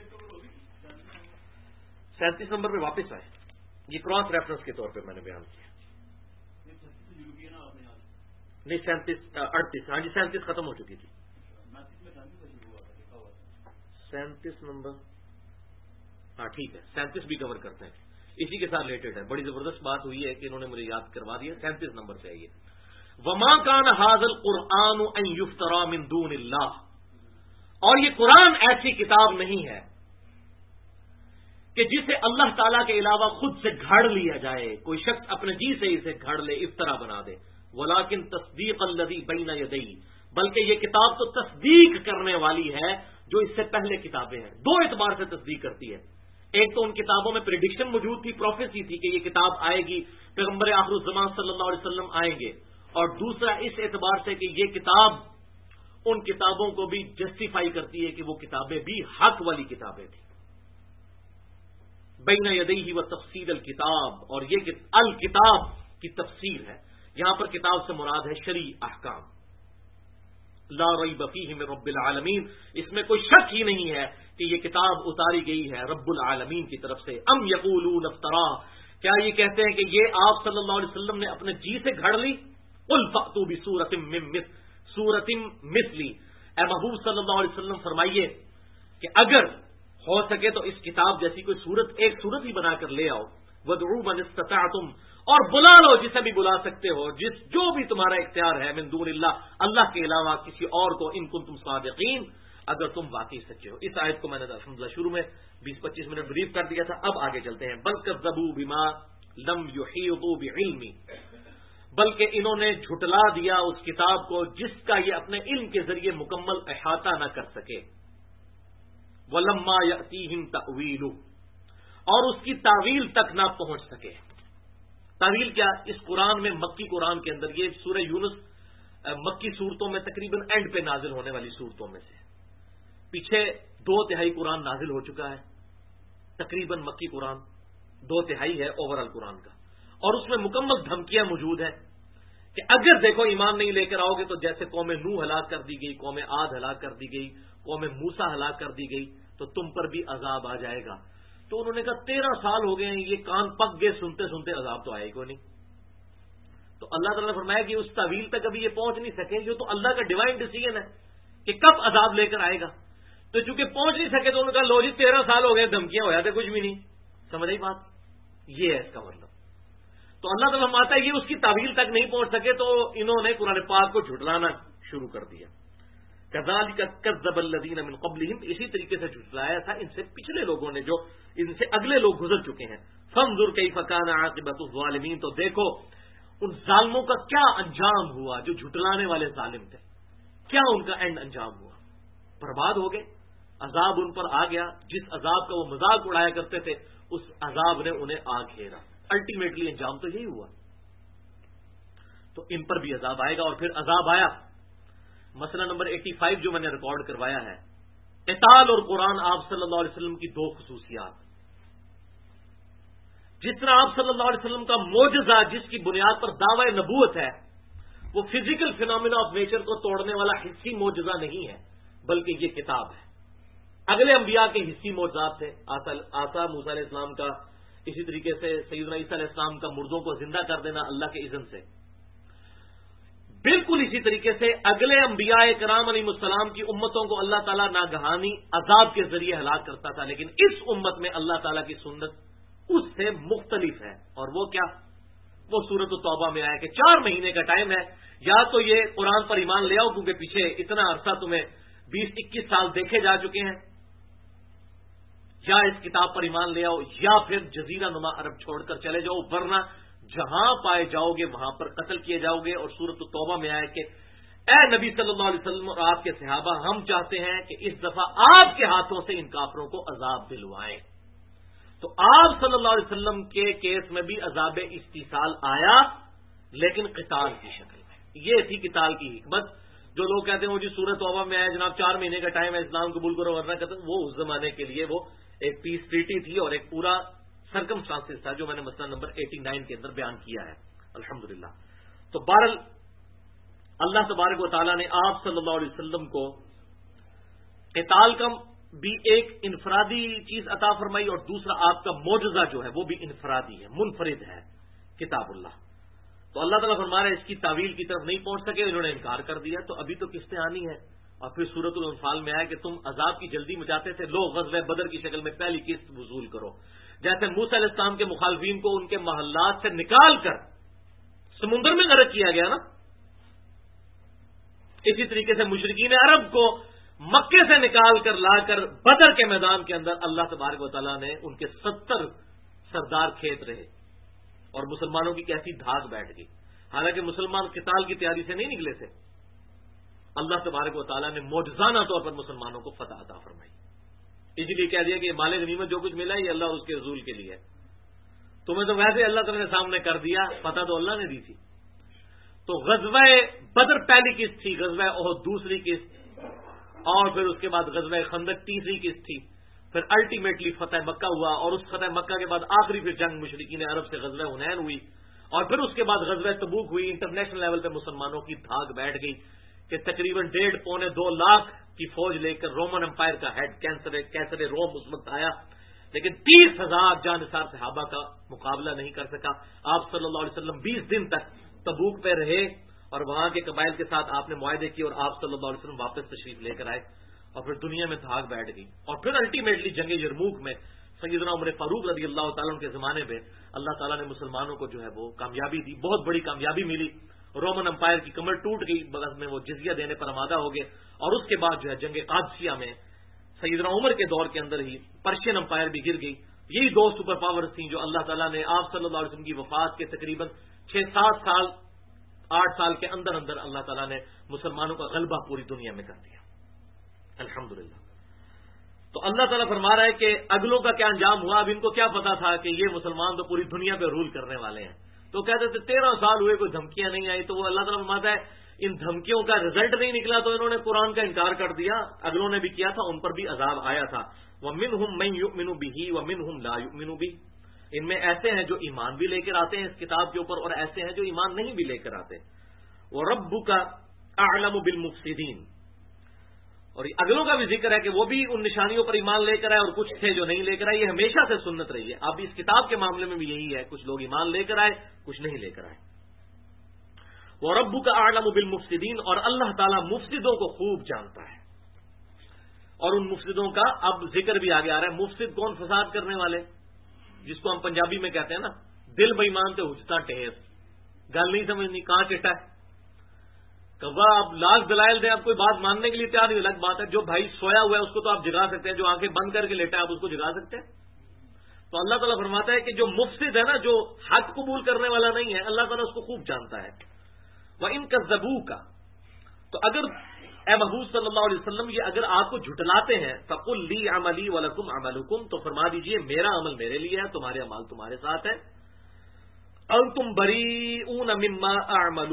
37 نمبر پہ واپس آئے. یہ کراس ریفرنس کے طور پہ میں نے بیان کیا. نہیں 37 ہاں جی 37 ختم ہو چکی تھی. 37 نمبر ہاں ٹھیک ہے 37 بھی کور کرتے ہیں, اسی کے ساتھ ریلیٹڈ ہے. بڑی زبردست بات ہوئی ہے کہ انہوں نے مجھے یاد کروا دیا. 37 نمبر سے آئیے. وما کان ھذا القرآن ان یفترى من دون اللہ, اور یہ قرآن ایسی کتاب نہیں ہے کہ جسے اللہ تعالیٰ کے علاوہ خود سے گھڑ لیا جائے, کوئی شخص اپنے جی سے اسے گھڑ لے, افطرا بنا دے. ولیکن تصدیق الذی بین یدیہ, بلکہ یہ کتاب تو تصدیق کرنے والی ہے جو اس سے پہلے کتابیں ہیں. دو اعتبار سے تصدیق کرتی ہے. ایک تو ان کتابوں میں پریڈکشن موجود تھی, پروفیسی تھی کہ یہ کتاب آئے گی, پیغمبر آخر الزمان صلی اللہ علیہ وسلم آئیں گے. اور دوسرا اس اعتبار سے کہ یہ کتاب ان کتابوں کو بھی جسٹیفائی کرتی ہے کہ وہ کتابیں بھی حق والی کتابیں تھیں. بین یدیہ و تفصیل الکتاب, اور یہ الکتاب کی تفسیر ہے. یہاں پر کتاب سے مراد ہے شرعی احکام. لا ریب فیہ من رب العالمین, اس میں کوئی شک ہی نہیں ہے کہ یہ کتاب اتاری گئی ہے رب العالمین کی طرف سے. ام یقولون افترا, کیا یہ کہتے ہیں کہ یہ آپ صلی اللہ علیہ وسلم نے اپنے جی سے گھڑ لی؟ قل فأتوا بسورۃ مثلی, اے محبوب صلی اللہ علیہ وسلم فرمائیے کہ اگر ہو سکے تو اس کتاب جیسی کوئی صورت, ایک صورت ہی بنا کر لے آؤ. وادعوا من استطعتم, اور بلا لو جسے بھی بلا سکتے ہو, جو بھی تمہارا اختیار ہے, من دون اللہ, اللہ کے علاوہ کسی اور کو, ان کنتم صادقین, اگر تم واقعی سچے ہو. اس آیت کو میں نے الحمدللہ شروع میں 20-25 منٹ بریف کر دیا تھا. اب آگے چلتے ہیں. بل کذبوا بما لم یحیطوا بعلم, بلکہ انہوں نے جھٹلا دیا اس کتاب کو جس کا یہ اپنے علم کے ذریعے مکمل احاطہ نہ کر سکے. وَلَمَّا يَأْتِيهِمْ تَأْوِيلُ, اور اس کی تعویل تک نہ پہنچ سکے. تعویل کیا؟ اس قرآن میں, مکی قرآن کے اندر, یہ سورہ یونس مکی صورتوں میں تقریباً اینڈ پہ نازل ہونے والی صورتوں میں سے. پیچھے 2/3 قرآن نازل ہو چکا ہے, تقریباً مکی قرآن 2/3 ہے اوورال قرآن کا, اور اس میں مکمل دھمکیاں موجود ہیں کہ اگر دیکھو ایمان نہیں لے کر آؤ گے تو جیسے قوم نوح ہلاک کر دی گئی, قوم عاد ہلاک کر دی گئی, قوم موسیٰ ہلاک کر دی گئی, تو تم پر بھی عذاب آ جائے گا. تو انہوں نے کہا 13 سال ہو گئے ہیں, یہ کان پک گئے سنتے سنتے, عذاب تو آئے گا نہیں. تو اللہ تعالیٰ نے فرمایا کہ اس طویل تک ابھی یہ پہنچ نہیں سکے, جو تو اللہ کا ڈیوائن ڈیسیژن ہے کہ کب عذاب لے کر آئے گا. تو چونکہ پہنچ نہیں سکے تو انہوں نے کہا لو جی 13 سال ہو گئے, دھمکیاں ہو جاتے کچھ بھی نہیں. سمجھ آئی بات؟ یہ ہے اس کا مطلب. تو اللہ تعالیٰ فرماتا ہے یہ اس کی تعویل تک نہیں پہنچ سکے تو انہوں نے قرآن پاک کو جھٹلانا شروع کر دیا. کذالک کذب الذین من قبلہم, اسی طریقے سے جھٹلایا تھا ان سے پچھلے لوگوں نے, جو ان سے اگلے لوگ گزر چکے ہیں. فانظر کیف کان عاقبۃ الظالمین, تو دیکھو ان ظالموں کا کیا انجام ہوا, جو جھٹلانے والے ظالم تھے, کیا ان کا اینڈ انجام ہوا, برباد ہو گئے. عذاب ان پر آ گیا, جس عذاب کا وہ مذاق اڑایا کرتے تھے اس عذاب نے انہیں آ گھیرا. الٹیمیٹلی انجام تو یہی ہوا. تو ان پر بھی عذاب آئے گا. اور پھر عذاب آیا. مسئلہ نمبر 85 جو میں نے ریکارڈ کروایا ہے, قتال اور قرآن آپ صلی اللہ علیہ وسلم کی 2 خصوصیات. جس طرح آپ صلی اللہ علیہ وسلم کا معجزہ جس کی بنیاد پر دعوی نبوت ہے, وہ فزیکل فینومینا آف نیچر کو توڑنے والا حصی معجزہ نہیں ہے, بلکہ یہ کتاب ہے. اگلے انبیاء کے حصی معجزات تھے, آسا موسیٰ علیہ السلام کا, اسی طریقے سے سیدنا عیسیٰ علیہ السلام کا مردوں کو زندہ کر دینا اللہ کے اذن سے. بالکل اسی طریقے سے اگلے انبیاء کرام علیہ السلام کی امتوں کو اللہ تعالیٰ ناگہانی عذاب کے ذریعے ہلاک کرتا تھا, لیکن اس امت میں اللہ تعالیٰ کی سنت اس سے مختلف ہے. اور وہ کیا؟ وہ سورۃ التوبہ میں آیا کہ 4 مہینے کا ٹائم ہے, یا تو یہ قرآن پر ایمان لے آؤ کیونکہ پیچھے اتنا عرصہ تمہیں 20-21 سال دیکھے جا چکے ہیں, یا اس کتاب پر ایمان لے آؤ, یا پھر جزیرہ نما عرب چھوڑ کر چلے جاؤ, ورنہ جہاں پائے جاؤ گے وہاں پر قتل کیے جاؤ گے. اور سورۃ التوبہ میں آیا کہ اے نبی صلی اللہ علیہ وسلم اور آپ کے صحابہ, ہم چاہتے ہیں کہ اس دفعہ آپ کے ہاتھوں سے ان کافروں کو عذاب دلوائیں. تو آپ صلی اللہ علیہ وسلم کے کیس میں بھی عذاب استیصال آیا, لیکن قتال کی شکل میں. یہ تھی قتال کی حکمت. جو لوگ کہتے ہیں وہ جی سورۃ توبہ میں آیا جناب 4 مہینے کا ٹائم ہے, اسلام قبول کرو ورنہ کہتے ہیں, وہ اس زمانے کے لیے وہ ایک پیس ٹریٹی تھی اور ایک پورا سرکمسٹانسز تھا جو میں نے مسئلہ نمبر 89 کے اندر بیان کیا ہے الحمدللہ. تو بہرحال اللہ تبارک و تعالیٰ نے آپ صلی اللہ علیہ وسلم کو قتال کا بھی ایک انفرادی چیز عطا فرمائی, اور دوسرا آپ کا معجزہ جو ہے وہ بھی انفرادی ہے, منفرد ہے, کتاب اللہ. تو اللہ تعالیٰ فرما رہا ہے اس کی تعویل کی طرف نہیں پہنچ سکے، انہوں نے انکار کر دیا، تو ابھی تو قسطیں آنی ہیں۔ اور پھر سورۃ الانفال میں آیا کہ تم عذاب کی جلدی مچاتے تھے، لو غزوہ بدر کی شکل میں پہلی قسط وصول کرو۔ جیسے موسیٰ علیہ السلام کے مخالفین کو ان کے محلات سے نکال کر سمندر میں غرق کیا گیا نا، اسی طریقے سے مشرکین عرب کو مکے سے نکال کر لا کر بدر کے میدان کے اندر اللہ تبارک و تعالیٰ نے ان کے 70 سردار کھیت رہے اور مسلمانوں کی کیسی دھاک بیٹھ گئی۔ حالانکہ مسلمان قتال کی تیاری سے نہیں نکلے تھے، اللہ تبارک و تعالیٰ نے معجزانہ طور پر مسلمانوں کو فتح عطا فرمائی، اس لیے کہہ دیا کہ مال غنیمت جو کچھ ملا یہ اللہ اور اس کے رسول کے لیے ہے، تمہیں تو ویسے اللہ تعالیٰ نے سامنے کر دیا، فتح تو اللہ نے دی تھی۔ تو غزوہ بدر پہلی قسط تھی، غزوہ احد دوسری قسط، اور پھر اس کے بعد غزوہ خندق تیسری قسط تھی، پھر الٹیمیٹلی فتح مکہ ہوا، اور اس فتح مکہ کے بعد آخری پھر جنگ مشرکین عرب سے غزوہ حنین ہوئی، اور پھر اس کے بعد غزوہ تبوک ہوئی۔ انٹرنیشنل لیول پہ مسلمانوں کی دھاک بیٹھ گئی کہ تقریباً 1.5-2 لاکھ کی فوج لے کر رومن امپائر کا ہیڈ کیسر روم اس وقت آیا، لیکن 30,000 جانثار صحابہ کا مقابلہ نہیں کر سکا۔ آپ صلی اللہ علیہ وسلم 20 دن تک تبوک پہ رہے اور وہاں کے قبائل کے ساتھ آپ نے معاہدے کیے، اور آپ صلی اللہ علیہ وسلم واپس تشریف لے کر آئے، اور پھر دنیا میں دھاک بیٹھ گئی۔ اور پھر الٹیمیٹلی جنگ یرموک میں سیدنا عمر فاروق رضی اللہ تعالیٰ کے زمانے میں اللہ تعالیٰ نے مسلمانوں کو جو ہے وہ کامیابی دی، بہت بڑی کامیابی ملی، رومن امپائر کی کمر ٹوٹ گئی، بغض میں وہ جزیہ دینے پر آمادہ ہو گئے، اور اس کے بعد جو ہے جنگ قادسیہ میں سیدنا عمر کے دور کے اندر ہی پرشین امپائر بھی گر گئی۔ یہی 2 سپر پاورز تھیں جو اللہ تعالیٰ نے آپ صلی اللہ علیہ وسلم کی وفات کے تقریباً 8 سال کے اندر اندر اللہ تعالیٰ نے مسلمانوں کا غلبہ پوری دنیا میں کر دیا، الحمدللہ۔ تو اللہ تعالیٰ فرما رہا ہے کہ اگلوں کا کیا انجام ہوا، اب ان کو کیا پتا تھا کہ یہ مسلمان تو پوری دنیا پہ رول کرنے والے ہیں، تو کہتے تھے 13 سال ہوئے کوئی دھمکیاں نہیں آئی، تو وہ اللہ تعالیٰ فرماتا ہے ان دھمکیوں کا رزلٹ نہیں نکلا تو انہوں نے قرآن کا انکار کر دیا، اگلوں نے بھی کیا تھا، ان پر بھی عذاب آیا تھا۔ وَمِنْهُمْ مَنْ يُؤْمِنُ بِهِ وَمِنْهُمْ لَا يُؤْمِنُ بِهِ، ان میں ایسے ہیں جو ایمان بھی لے کر آتے ہیں اس کتاب کے اوپر، اور ایسے ہیں جو ایمان نہیں بھی لے کر آتے۔ وَرَبُّكَ أَعْلَمُ بِالْمُفْسِدِينَ، اور اگلوں کا بھی ذکر ہے کہ وہ بھی ان نشانیوں پر ایمان لے کر آئے، اور کچھ تھے جو نہیں لے کر آئے، یہ ہمیشہ سے سنت رہی ہے، اب اس کتاب کے معاملے میں بھی یہی ہے، کچھ لوگ ایمان لے کر آئے، کچھ نہیں لے کر آئے۔ وَرَبُّكَ أَعْلَمُ بِالْمُفْسِدِينَ، اور اللہ تعالیٰ مفسدوں کو خوب جانتا ہے، اور ان مفسدوں کا اب ذکر بھی آگے آ رہا ہے۔ مفسد کون؟ فساد کرنے والے، جس کو ہم پنجابی میں کہتے ہیں نا، دل بے ایمان تے ہجتا ٹھیر، گل نہیں سمجھنی، کہاں چٹا ہے کبا، آپ لاکھ دلائل دیں، آپ کوئی بات ماننے کے لیے تیار نہیں، الگ بات ہے۔ جو بھائی سویا ہوا ہے اس کو تو آپ جگا سکتے ہیں، جو آنکھیں بند کر کے لیٹا ہے آپ اس کو جگا سکتے ہیں؟ تو اللہ تعالیٰ فرماتا ہے کہ جو مفسد ہے نا، جو حق قبول کرنے والا نہیں ہے، اللہ تعالیٰ اس کو خوب جانتا ہے۔ وَإِن كَذَّبُوكَ، تو اگر اے محبوب صلی اللہ علیہ وسلم یہ اگر آپ کو جھٹلاتے ہیں، فَقُلْ لِي عَمَلِي وَلَكُمْ عَمَلُكُمْ، تو فرما دیجئے میرا عمل میرے لیے ہے، تمہارے عمل تمہارے ساتھ ہے۔ أَنْتُمْ بَرِيئُونَ مِمَّا أَعْمَلُ،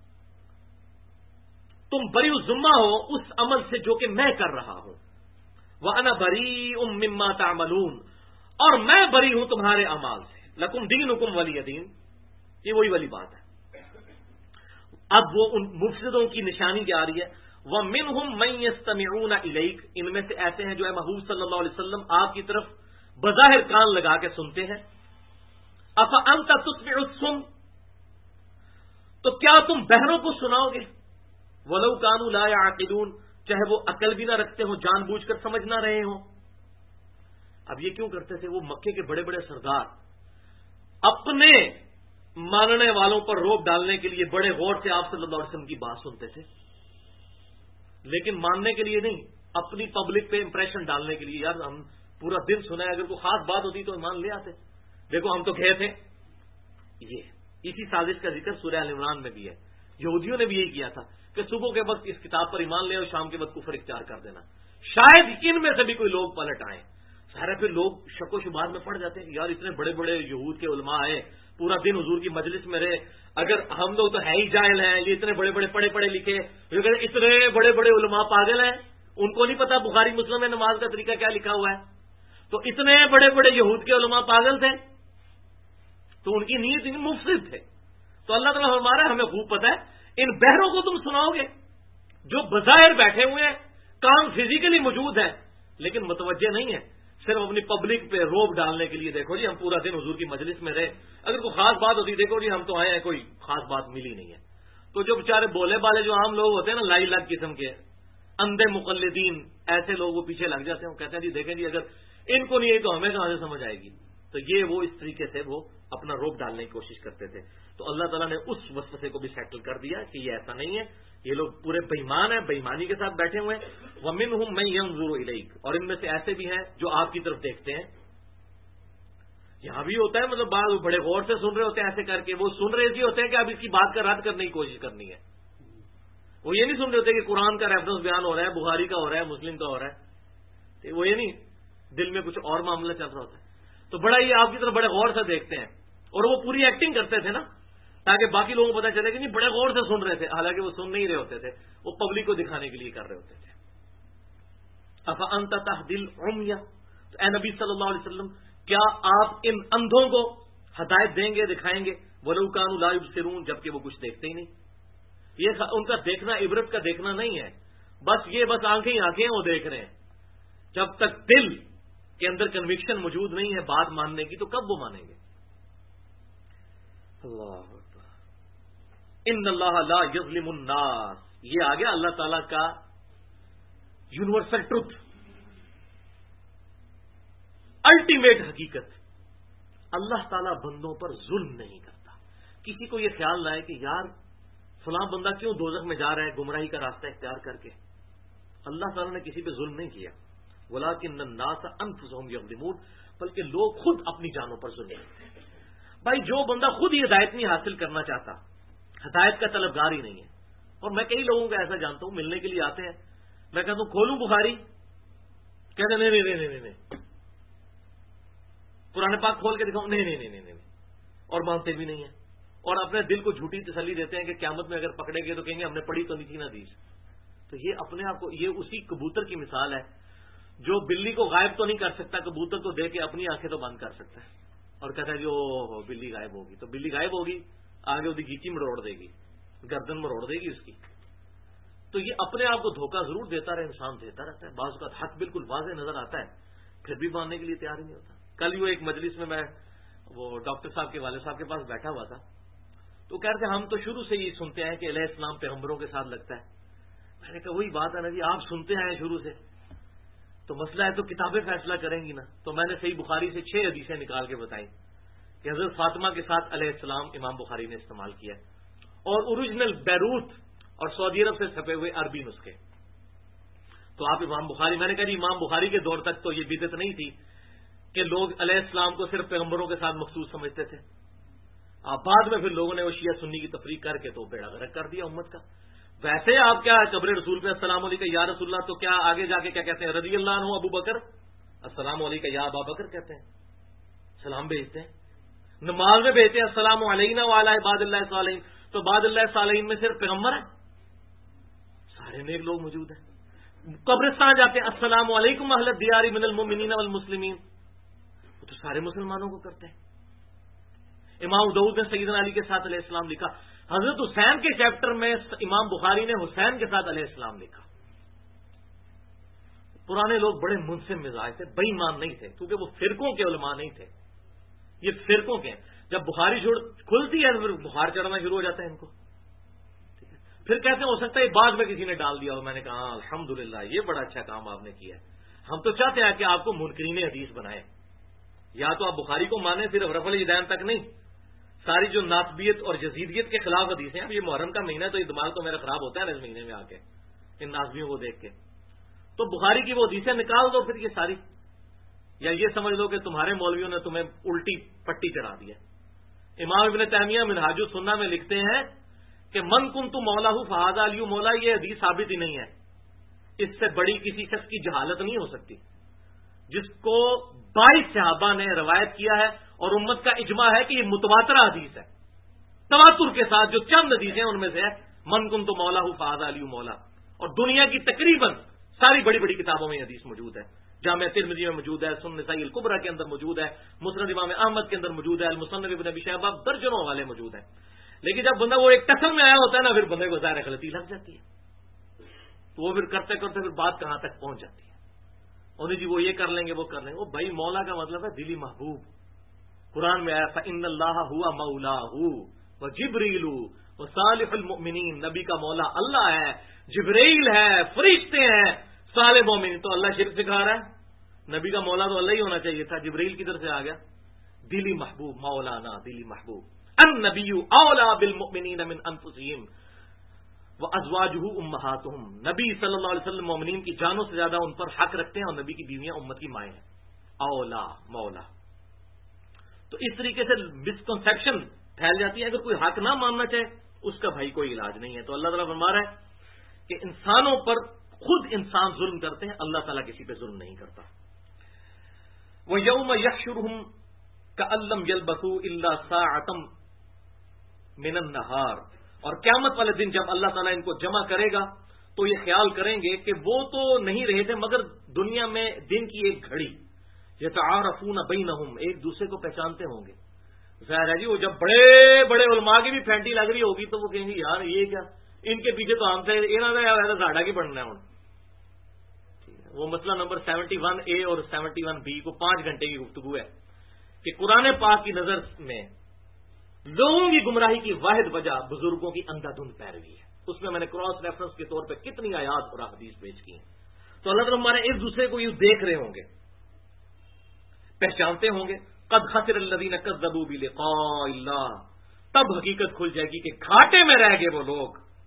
تم بری ذمہ ہو اس عمل سے جو کہ میں کر رہا ہوں۔ وَأَنَا بَرِيءٌ مِّمَّا تَعْمَلُونَ، اور میں بری ہوں تمہارے اعمال سے۔ لَكُمْ دِينُكُمْ وَلِيَ دِينِ، یہ وہی والی بات ہے۔ اب وہ ان مفسدوں کی نشانی کیا آ رہی ہے؟ وَمِنْهُمْ مَنْ يَسْتَمِعُونَ إِلَيْكَ، ان میں سے ایسے ہیں جو اے محبوب صلی اللہ علیہ وسلم آپ کی طرف بظاہر کان لگا کے سنتے ہیں۔ أَفَأَنْتَ تُسْمِعُ الصُّمَّ، تو کیا تم بہروں کو سناؤ گے؟ وَلَوْ كَانُوا لَا يَعْقِلُونَ، چاہے وہ عقل بھی نہ رکھتے ہوں، جان بوجھ کر سمجھ نہ رہے ہوں۔ اب یہ کیوں کرتے تھے؟ وہ مکے کے بڑے بڑے سردار اپنے ماننے والوں پر روب ڈالنے کے لیے بڑے غور سے آپ صلی اللہ علیہ وسلم کی بات سنتے تھے، لیکن ماننے کے لیے نہیں، اپنی پبلک پہ امپریشن ڈالنے کے لیے۔ یار ہم پورا دن سنا ہے، اگر کوئی خاص بات ہوتی تو ایمان لے آتے، دیکھو ہم تو گئے تھے۔ یہ اسی سازش کا ذکر سورہ ال عمران میں بھی ہے، یہودیوں نے بھی یہی کیا تھا کہ صبح کے وقت اس کتاب پر ایمان لے اور شام کے وقت کفر اختیار کر دینا، شاید ان میں سے بھی کوئی لوگ پلٹ آئیں۔ سارے پھر لوگ شک و شبہات میں پڑ جاتے ہیں کہ یار اتنے بڑے بڑے یہود کے علماء آئے، پورا دن حضور کی مجلس میں رہے، اگر ہم لوگ تو ہے ہی جاہل ہیں، یہ اتنے بڑے بڑے پڑھے پڑھے لکھے، اتنے بڑے بڑے علماء پاگل ہیں، ان کو نہیں پتا بخاری مسلم میں نماز کا طریقہ کیا لکھا ہوا ہے، تو اتنے بڑے بڑے یہود کے علماء پاگل تھے، تو ان کی نیت مفسد تھے۔ تو اللہ تعالیٰ فرما رہا ہے ہمیں خوب پتا ہے، ان بہروں کو تم سناؤ گے جو بظاہر بیٹھے ہوئے ہیں، کام فزیکلی موجود ہے لیکن متوجہ نہیں ہے، صرف اپنی پبلک پہ روب ڈالنے کے لیے دیکھو جی ہم پورا دن حضور کی مجلس میں رہے، اگر کوئی خاص بات ہوتی دیکھو جی ہم تو آئے ہیں کوئی خاص بات ملی نہیں ہے. تو جو بیچارے بولے بالے جو عام لوگ ہوتے ہیں نا لائی لگ قسم کے اندھے مقلدین، ایسے لوگ وہ پیچھے لگ جاتے ہیں، وہ کہتے ہیں جی دیکھیں جی اگر ان کو نہیں ہے تو ہمیں کہاں سے سمجھ آئے گی. تو یہ وہ اس طریقے سے وہ اپنا روب ڈالنے کی کوشش کرتے تھے. تو اللہ تعالیٰ نے اس وسوسے کو بھی سیٹل کر دیا کہ یہ ایسا نہیں ہے، یہ لوگ پورے بےایمان ہیں، بےایمانی کے ساتھ بیٹھے ہوئے ہیں. وَمِنْهُمْ مَن يَنظُرُ إِلَيْكَ، اور ان میں سے ایسے بھی ہیں جو آپ کی طرف دیکھتے ہیں. یہاں بھی ہوتا ہے مطلب بعض بڑے غور سے سن رہے ہوتے ہیں ایسے کر کے، وہ سن رہے ہوتے ہیں کہ اب اس کی بات کا رد کرنے کی کوشش کرنی ہے. وہ یہ نہیں سن رہے ہوتے کہ قرآن کا ریفرنس بیان ہو رہا ہے، بخاری کا ہو رہا ہے، مسلم کا ہو رہا ہے، وہ یہ نہیں، دل میں کچھ اور معاملہ چل رہا ہوتا ہے. تو بڑا یہ آپ کی طرف بڑے غور سے دیکھتے ہیں، اور وہ پوری ایکٹنگ کرتے تھے نا تاکہ باقی لوگوں کو پتا چلے کہ نہیں بڑے غور سے سن رہے تھے، حالانکہ وہ سن نہیں رہے ہوتے تھے، وہ پبلک کو دکھانے کے لیے کر رہے ہوتے تھے. افانت تهدی العمی، تو اے نبی صلی اللہ علیہ وسلم کیا آپ ان اندھوں کو ہدایت دیں گے، دکھائیں گے؟ ولو کانوا لا یبصرون، جبکہ وہ کچھ دیکھتے ہی نہیں. یہ ان کا دیکھنا عبرت کا دیکھنا نہیں ہے، بس آنکھیں ہی آنکھیں وہ دیکھ رہے ہیں. جب تک دل کے اندر کنوکشن موجود نہیں ہے بات ماننے کی تو کب وہ مانیں گے؟ اللہ اکبر. ان اللہ لا یظلم الناس، یہ آ گیا اللہ تعالی کا یونیورسل ٹروتھ، الٹیمیٹ حقیقت. اللہ تعالیٰ بندوں پر ظلم نہیں کرتا. کسی کو یہ خیال نہ ہے کہ یار فلاں بندہ کیوں دوزخ میں جا رہا ہے گمراہی کا راستہ اختیار کر کے. اللہ تعالیٰ نے کسی پہ ظلم نہیں کیا. وَلَٰكِنَّ النَّاسَ أَنفُسَهُمْ يَظْلِمُونَ، بلکہ لوگ خود اپنی جانوں پر ظلم کرتے ہیں. بھائی جو بندہ خود ہی ہدایت نہیں حاصل کرنا چاہتا، ہدایت کا طلبگار ہی نہیں ہے، اور میں کئی لوگوں کو ایسا جانتا ہوں ملنے کے لیے آتے ہیں، میں کہتا ہوں کھولوں بخاری، کہتے ہیں نہیں قرآن پاک کھول کے دکھاؤں، نہیں، اور مانتے بھی نہیں ہیں، اور اپنے دل کو جھوٹی تسلی دیتے ہیں کہ قیامت میں اگر پکڑے گئے تو کہیں گے ہم نے پڑھی تو نہیں تھی نا حدیث. تو یہ اپنے آپ کو، یہ اسی کبوتر کی مثال ہے جو بلی کو غائب تو نہیں کر سکتا، کبوتر تو دے کے اپنی آنکھیں تو بند کر سکتا ہے، اور کہتا ہے جو بلی غائب ہوگی تو بلی غائب ہوگی، آگے وہ گیچی مروڑ دے گی، گردن مروڑ دے گی اس کی. تو یہ اپنے آپ کو دھوکہ ضرور دیتا رہے، انسان دیتا رہتا ہے. بعض کا حق بالکل واضح نظر آتا ہے پھر بھی ماننے کے لیے تیار ہی نہیں ہوتا. کل وہ ایک مجلس میں وہ ڈاکٹر صاحب کے والد صاحب کے پاس بیٹھا ہوا تھا، تو کہتے ہیں ہم تو شروع سے یہ سنتے ہیں کہ علیہ السلام پیغمبروں کے ساتھ لگتا ہے. میں نے کہا وہی بات ہے نا جی، آپ سنتے ہیں شروع سے، تو مسئلہ ہے تو کتابیں فیصلہ کریں گی نا. تو میں نے صحیح بخاری سے 6 حدیثیں نکال کے بتائیں کہ حضرت فاطمہ کے ساتھ علیہ السلام امام بخاری نے استعمال کیا، اور اوریجنل بیروت اور سعودی عرب سے چھپے ہوئے عربی نسخے. تو آپ امام بخاری، میں نے کہا جی امام بخاری کے دور تک تو یہ بدعت نہیں تھی کہ لوگ علیہ السلام کو صرف پیغمبروں کے ساتھ مخصوص سمجھتے تھے. بعد میں پھر لوگوں نے وہ شیعہ سنی کی تفریق کر کے تو بیڑا غرق کر دیا امت کا. ویسے آپ کیا قبر رسول پہ السلام علیکم یا رسول اللہ، تو کیا آگے جا کے کیا کہتے ہیں؟ رضی اللہ عنہ ابو بکر، السلام علیکم یا ابا بکر کہتے ہیں، سلام بھیجتے ہیں. نماز میں بھیجتے ہیں السلام علینا وعلی عباد اللہ الصالحین، تو عباد اللہ الصالحین میں صرف پیغمبر ہیں؟ سارے نیک لوگ موجود ہیں. قبرستان جاتے ہیں السلام علیکم اہل الدیار من المؤمنین والمسلمین، وہ تو سارے مسلمانوں کو کرتے ہیں. امام داؤد نے سیدنا علی کے ساتھ علیہ السلام لکھا. حضرت حسین کے چیپٹر میں امام بخاری نے حسین کے ساتھ علیہ السلام لکھا. پرانے لوگ بڑے منصف مزاج تھے، بے ایمان نہیں تھے، کیونکہ وہ فرقوں کے علماء نہیں تھے، یہ فرقوں کے ہیں. جب بخاری کھلتی ہے پھر بخار چڑھنا شروع ہو جاتا ہے ان کو. پھر کہتے ہیں ہو سکتا ہے بعد میں کسی نے ڈال دیا. اور میں نے کہا ہاں الحمدللہ یہ بڑا اچھا کام آپ نے کیا ہے. ہم تو چاہتے ہیں کہ آپ کو منکرین حدیث بنائیں، یا تو آپ بخاری کو مانیں صرف رفع الیدین تک نہیں، ساری جو ناسبیت اور جزیدیت کے خلاف حدیثیں ہیں. اب یہ محرم کا مہینہ ہے تو یہ دماغ تو میرا خراب ہوتا ہے نا اس مہینے میں آ کے ان ناسبیوں کو دیکھ کے. تو بخاری کی وہ حدیثیں نکال دو پھر یہ ساری، یا یہ سمجھ لو کہ تمہارے مولویوں نے تمہیں الٹی پٹی چڑھا دیا. امام ابن تیمیہ منہاج السنہ میں لکھتے ہیں کہ من کنت مولا فہذا علی مولا، یہ حدیث ثابت ہی نہیں ہے. اس سے بڑی کسی شخص کی جہالت نہیں ہو سکتی جس کو 22 صحابہ نے روایت کیا ہے، اور امت کا اجماع ہے کہ یہ متواتر حدیث ہے، تواتر کے ساتھ. جو چند حدیثیں ان میں سے ہے من کنت مولا فہذا علی مولا، اور دنیا کی تقریباً ساری بڑی بڑی کتابوں میں یہ حدیث موجود ہے. جامع ترمذی میں موجود ہے، سنن نسائی الکبریٰ کے اندر موجود ہے، مسند امام احمد کے اندر موجود ہے، المصنف ابن ابی شیبہ، درجنوں والے موجود ہیں. لیکن جب بندہ وہ ایک ٹسل میں آیا ہوتا ہے نا، پھر بندے کو ظاہر غلطی لگ جاتی ہے، تو وہ پھر کرتے کرتے پھر بات کہاں تک پہنچ جاتی ہے. انہیں جی وہ یہ کر لیں گے وہ کر لیں گے. وہ بھائی مولا کا مطلب ہے دلی محبوب. قرآن میں آیا فَإِنَّ اللَّهَ هُوَ مَوْلَاهُ وَجِبْرِيلُ وَصَالِحُ الْمُؤْمِنِينَ. نبی کا مولا اللہ ہے، جبرائیل ہے، فرشتے ہیں، صالح مومن. تو اللہ شرک سکھا رہا ہے؟ نبی کا مولا تو اللہ ہی ہونا چاہیے تھا. جبرائیل کدھر سے آ گیا؟ دلی محبوب، مولانا دلی محبوب. النبی اولا بالمؤمنین من انفسہم وازواجہ امہاتہم. نبی صلی اللہ علیہ وسلم مومنین کی جانوں سے زیادہ ان پر حق رکھتے ہیں، اور نبی کی بیویاں امت کی مائیں ہیں. اولا مولا. تو اس طریقے سے مسکنسیپشن پھیل جاتی ہے. اگر کوئی حق نہ ماننا چاہے اس کا بھائی کوئی علاج نہیں ہے. تو اللہ تعالیٰ فرما رہا ہے کہ انسانوں پر خود انسان ظلم کرتے ہیں، اللہ تعالیٰ کسی پہ ظلم نہیں کرتا. وَيَوْمَ يَحْشُرُهُمْ كَأَن لَّمْ يَلْبَثُوا إِلَّا سَاعَةً مِّنَ النَّهَارِ. اور قیامت والے دن جب اللہ تعالیٰ ان کو جمع کرے گا تو یہ خیال کریں گے کہ وہ تو نہیں رہے تھے مگر دنیا میں دن کی ایک گھڑی. یتعارفون بینہم، ایک دوسرے کو پہچانتے ہوں گے. ظاہر ہے جی وہ جب بڑے بڑے علماء کی بھی پھینٹی لگ رہی ہوگی تو وہ کہیں گے یار یہ کیا، ان کے پیچھے تو ہم سے انہوں ساڑا کی بننا ہے. وہ مسئلہ نمبر 71A اور 71B کو 5 گھنٹے کی گفتگو ہے کہ قرآن پاک کی نظر میں لوگوں کی گمراہی کی واحد وجہ بزرگوں کی اندھا دھند پیروی ہے. اس میں نے کراس ریفرنس کے طور پہ کتنی آیات اور احادیث پیش کی ہیں. تو اللہ تعالیٰ ہمارے ایک دوسرے کو یوں دیکھ رہے ہوں گے، پہچانتے ہوں گے. قد خسر الذین کذبوا بلقاء اللہ. تب حقیقت کھل جائے گی کہ گھاٹے میں رہ گئے وہ لوگ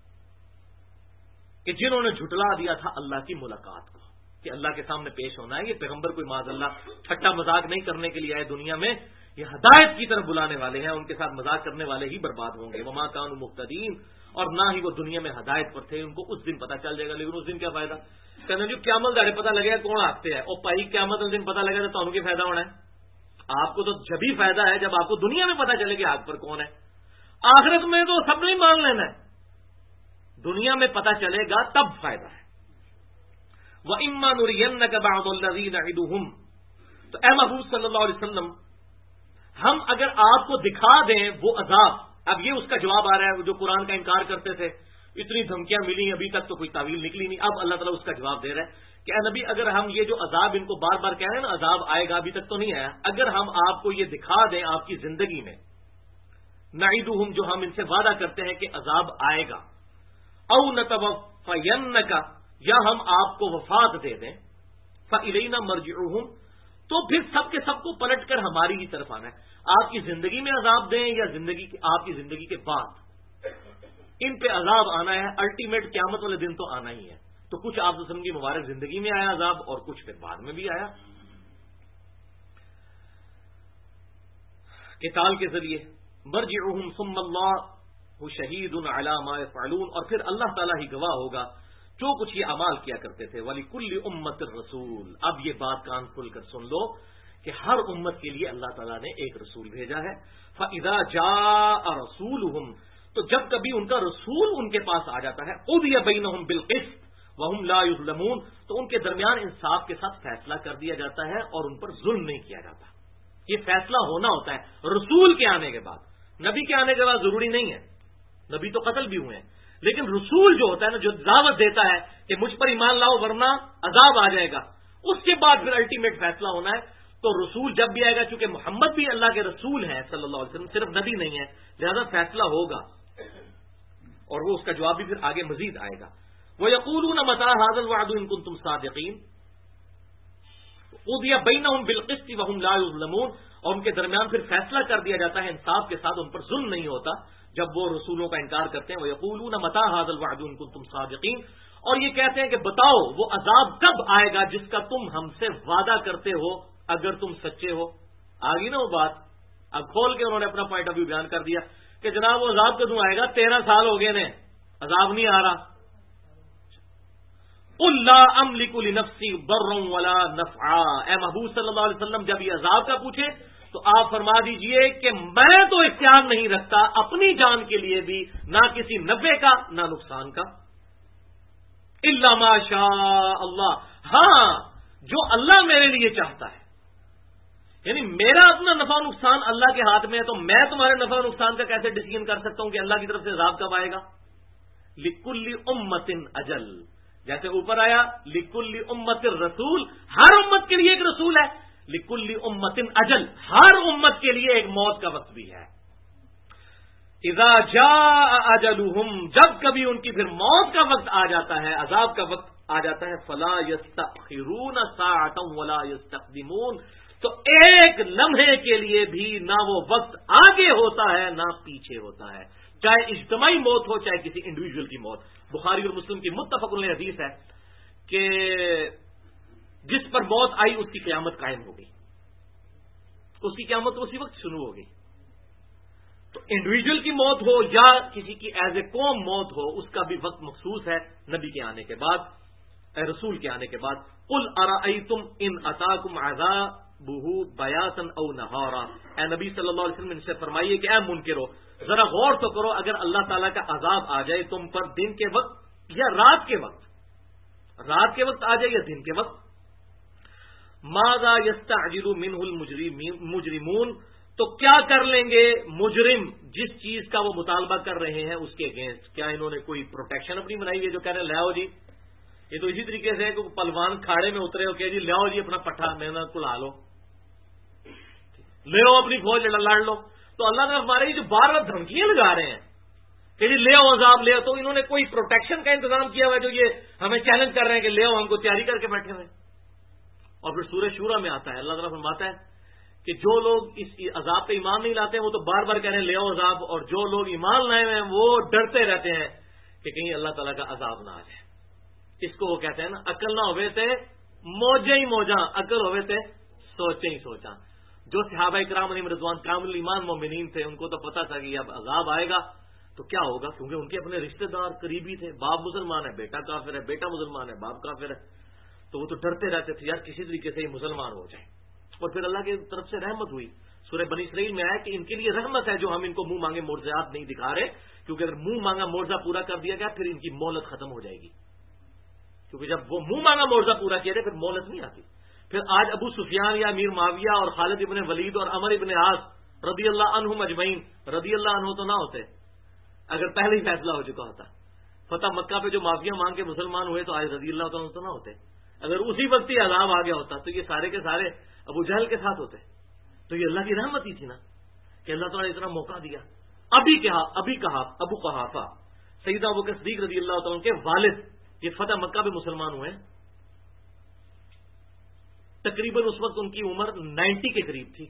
کہ جنہوں نے جھٹلا دیا تھا اللہ کی ملاقات کو، کہ اللہ کے سامنے پیش ہونا ہے. یہ پیغمبر کوئی معاذ اللہ ٹھٹا مذاق نہیں کرنے کے لیے آئے دنیا میں، یہ ہدایت کی طرف بلانے والے ہیں. ان کے ساتھ مذاق کرنے والے ہی برباد ہوں گے. وما کانوا مہتدین، اور نہ ہی وہ دنیا میں ہدایت پر تھے. ان کو اس دن پتہ چل جائے گا، لیکن اس دن کیا فائدہ؟ کہنا جو قیامت داڑے پتہ لگے گا کون آتے ہیں. اور بھائی قیامت اس دن پتہ لگے گا تو تمہیں کیا فائدہ ہونا ہے؟ آپ کو تو جبھی فائدہ ہے جب آپ کو دنیا میں پتہ چلے کہ حق پر کون ہے. آخرت میں تو سب نہیں مان لینا ہے، دنیا میں پتہ چلے گا تب فائدہ ہے. وَإِمَّا نُرِيَنَّكَ بَعْضَ الَّذِي نَعِدُهُمْ. تو اے محبوب صلی اللہ علیہ وسلم، ہم اگر آپ کو دکھا دیں وہ عذاب. اب یہ اس کا جواب آ رہا ہے جو قرآن کا انکار کرتے تھے، اتنی دھمکیاں ملی ابھی تک تو کوئی تعویل نکلی نہیں. اب اللہ تعالیٰ اس کا جواب دے رہا ہے کہ اے نبی اگر ہم یہ جو عذاب ان کو بار بار کہہ رہے ہیں نا عذاب آئے گا، ابھی تک تو نہیں آیا، اگر ہم آپ کو یہ دکھا دیں آپ کی زندگی میں، نعیدہم جو ہم ان سے وعدہ کرتے ہیں کہ عذاب آئے گا، او نتوفینک یا ہم آپ کو وفات دے دیں، فالینا مرجعہم تو پھر سب کے سب کو پلٹ کر ہماری ہی طرف آنا ہے. آپ کی زندگی میں عذاب دیں یا آپ کی زندگی کے بعد ان پہ عذاب آنا ہے. الٹیمیٹ قیامت والے دن تو آنا ہی ہے. تو کچھ آپ وسلم کی مبارک زندگی میں آیا عذاب اور کچھ پھر بعد میں بھی آیا قتال کے ذریعے. مرجعہم ثم اللہ شہید علی ما یفعلون، اور پھر اللہ تعالیٰ ہی گواہ ہوگا جو کچھ یہ اعمال کیا کرتے تھے. وَلِكُلِّ أُمَّةٍ رَسُولٌ. اب یہ بات کان کھول کر سن لو کہ ہر امت کے لیے اللہ تعالیٰ نے ایک رسول بھیجا ہے. فَإِذَا جَاءَ رَسُولُهُمْ، تو جب کبھی ان کا رسول ان کے پاس آ جاتا ہے، قُضِيَ بَيْنَهُمْ بِالْقِسْطِ وَهُمْ لَا يُظْلَمُونَ، تو ان کے درمیان انصاف کے ساتھ فیصلہ کر دیا جاتا ہے اور ان پر ظلم نہیں کیا جاتا. یہ فیصلہ ہونا ہوتا ہے رسول کے آنے کے بعد. نبی کے آنے کے بعد ضروری نہیں ہے، نبی تو قتل بھی ہوئے ہیں، لیکن رسول جو ہوتا ہے نا، جو دعوت دیتا ہے کہ مجھ پر ایمان لاؤ ورنہ عذاب آ جائے گا، اس کے بعد پھر الٹیمیٹ فیصلہ ہونا ہے. تو رسول جب بھی آئے گا، چونکہ محمد بھی اللہ کے رسول ہیں صلی اللہ علیہ وسلم، صرف نبی نہیں ہے، لہذا فیصلہ ہوگا اور وہ اس کا جواب بھی پھر آگے مزید آئے گا. وَيَقُولُونَ مَتَىٰ هَٰذَا الْوَعْدُ إِن كُنتُمْ صَادِقِينَ قُضِيَ بَيْنَهُمْ بِالْقِسْطِ وَهُمْ لَا يُظْلَمُونَ، اور ان کے درمیان پھر فیصلہ کر دیا جاتا ہے انصاف کے ساتھ، ان پر ظلم نہیں ہوتا جب وہ رسولوں کا انکار کرتے ہیں. وَيَقُولُونَ مَتَىٰ هَٰذَا الْوَعْدُ إِن كُنتُمْ صَادِقِينَ، اور یہ کہتے ہیں کہ بتاؤ وہ عذاب کب آئے گا جس کا تم ہم سے وعدہ کرتے ہو اگر تم سچے ہو. آگی نا وہ بات. اب کھول کے انہوں نے اپنا پوائنٹ آف ویو بیان کر دیا کہ جناب وہ عذاب کدوں آئے گا، 13 سال ہو گئے نے عذاب نہیں آ رہا. قُل لَّا أَمْلِكُ لِنَفْسِي ضَرًّا وَلَا نَفْعًا. اے محبوب صلی اللہ علیہ وسلم جب یہ عذاب کا پوچھے تو آپ فرما دیجئے کہ میں تو اختیار نہیں رکھتا اپنی جان کے لیے بھی، نہ کسی نفع کا نہ نقصان کا. الا ما شاء اللہ، ہاں جو اللہ میرے لیے چاہتا ہے، یعنی میرا اپنا نفع نقصان اللہ کے ہاتھ میں ہے، تو میں تمہارے نفع نقصان کا کیسے ڈیسیژن کر سکتا ہوں کہ اللہ کی طرف سے عذاب کب آئے گا. لِكُلِّ أُمَّةٍ أَجَلٌ، جیسے اوپر آیا لکل امت رسول، ہر امت کے لیے ایک رسول ہے، لکل امت اجل، ہر امت کے لیے ایک موت کا وقت بھی ہے۔ اذا جاء اجلہم، جب کبھی ان کی پھر موت کا وقت آ جاتا ہے، عذاب کا وقت آ جاتا ہے، فلا یستأخرون ساعۃ ولا یستقدمون، تو ایک لمحے کے لیے بھی نہ وہ وقت آگے ہوتا ہے نہ پیچھے ہوتا ہے، چاہے اجتماعی موت ہو چاہے کسی انڈیویجول کی موت۔ بخاری اور مسلم کی متفق علیہ حدیث ہے کہ جس پر موت آئی اس کی قیامت قائم ہو گئی، اس کی قیامت اسی وقت شروع ہو گئی۔ تو انڈیویجول کی موت ہو یا کسی کی ایز اے قوم موت ہو، اس کا بھی وقت مخصوص ہے نبی کے آنے کے بعد، رسول کے آنے کے بعد۔ قل ارأیتم ان اتاکم عذابہ بیاتا او نہارا، اے نبی صلی اللہ علیہ وسلم ان سے فرمائیے کہ اے منکرو، ذرا غور تو کرو، اگر اللہ تعالیٰ کا عذاب آ جائے تم پر دن کے وقت یا رات کے وقت، رات کے وقت آ جائے یا دن کے وقت، ماذا یستعجل منہ المجرمون، تو کیا کر لیں گے مجرم جس چیز کا وہ مطالبہ کر رہے ہیں اس کے اگینسٹ؟ کیا انہوں نے کوئی پروٹیکشن اپنی بنائی ہے جو کہہ رہے ہیں لاؤ جی؟ یہ تو اسی طریقے سے ہے کہ پلوان کھاڑے میں اترے ہو کہ جی لاؤ جی اپنا پٹھا محنت کو لا لو، لے آؤ اپنی فوج لڑ لو۔ تو اللہ نے ہمارے جو بار بار دھمکیاں لگا رہے ہیں کہ جی لے آؤ عذاب لے آؤ، تو انہوں نے کوئی پروٹیکشن کا انتظام کیا ہوا ہے جو یہ ہمیں چیلنج کر رہے ہیں کہ لے آؤ، ہم کو تیاری کر کے بیٹھے ہوئے۔ اور پھر سورہ شورا میں آتا ہے اللہ تعالیٰ فرماتا ہے کہ جو لوگ اس عذاب پہ ایمان نہیں لاتے ہیں وہ تو بار بار کہہ رہے ہیں لے آؤ عذاب، اور جو لوگ ایمان لائے ہوئے ہیں وہ ڈرتے رہتے ہیں کہ کہیں اللہ تعالیٰ کا عذاب نہ آ جائے۔ اس کو وہ کہتے ہیں نا، عقل نہ ہوئے تھے موجے ہی موجاں، عقل ہوئے تھے سوچے ہی سوچاں۔ جو صحابہ کرام علیہم رضوان کامل ایمان مومنین تھے، ان کو تو پتا تھا کہ اب عذاب آئے گا تو کیا ہوگا، کیونکہ ان کے اپنے رشتہ دار قریبی تھے، باپ مسلمان ہے بیٹا کافر ہے، بیٹا مسلمان ہے باپ کافر ہے، تو وہ تو ڈرتے رہتے تھے یار کسی طریقے سے یہ مسلمان ہو جائے۔ اور پھر اللہ کی طرف سے رحمت ہوئی، سورہ بنی اسرائیل میں آیا کہ ان کے لیے رحمت ہے جو ہم ان کو منہ مانگے معجزات نہیں دکھا رہے، کیونکہ اگر منہ مانگا معجزہ پورا کر دیا گیا پھر ان کی مہلت ختم ہو جائے گی، کیونکہ جب وہ منہ مانگا معجزہ پورا کیا جائے پھر مہلت نہیں آتی۔ پھر آج ابو سفیان یا امیر معاویہ اور خالد ابن ولید اور عمر ابن عاص رضی اللہ عنہم اجمعین، رضی اللہ عنہ تو نہ ہوتے اگر پہلے ہی فیصلہ ہو چکا ہوتا، فتح مکہ پہ جو معافیاں مانگ کے مسلمان ہوئے تو آج رضی اللہ عنہ تو نہ ہوتے، اگر اسی وقت ہی عذاب آ گیا ہوتا تو یہ سارے کے سارے ابو جہل کے ساتھ ہوتے۔ تو یہ اللہ کی رحمت ہی تھی نا کہ اللہ تعالیٰ نے اتنا موقع دیا۔ ابھی کہا ابو قحافہ سیدنا ابوبکر صدیق رضی اللہ تعالیٰ کے والد، یہ فتح مکہ پہ مسلمان ہوئے، تقریباً اس وقت ان کی عمر 90 کے قریب تھی،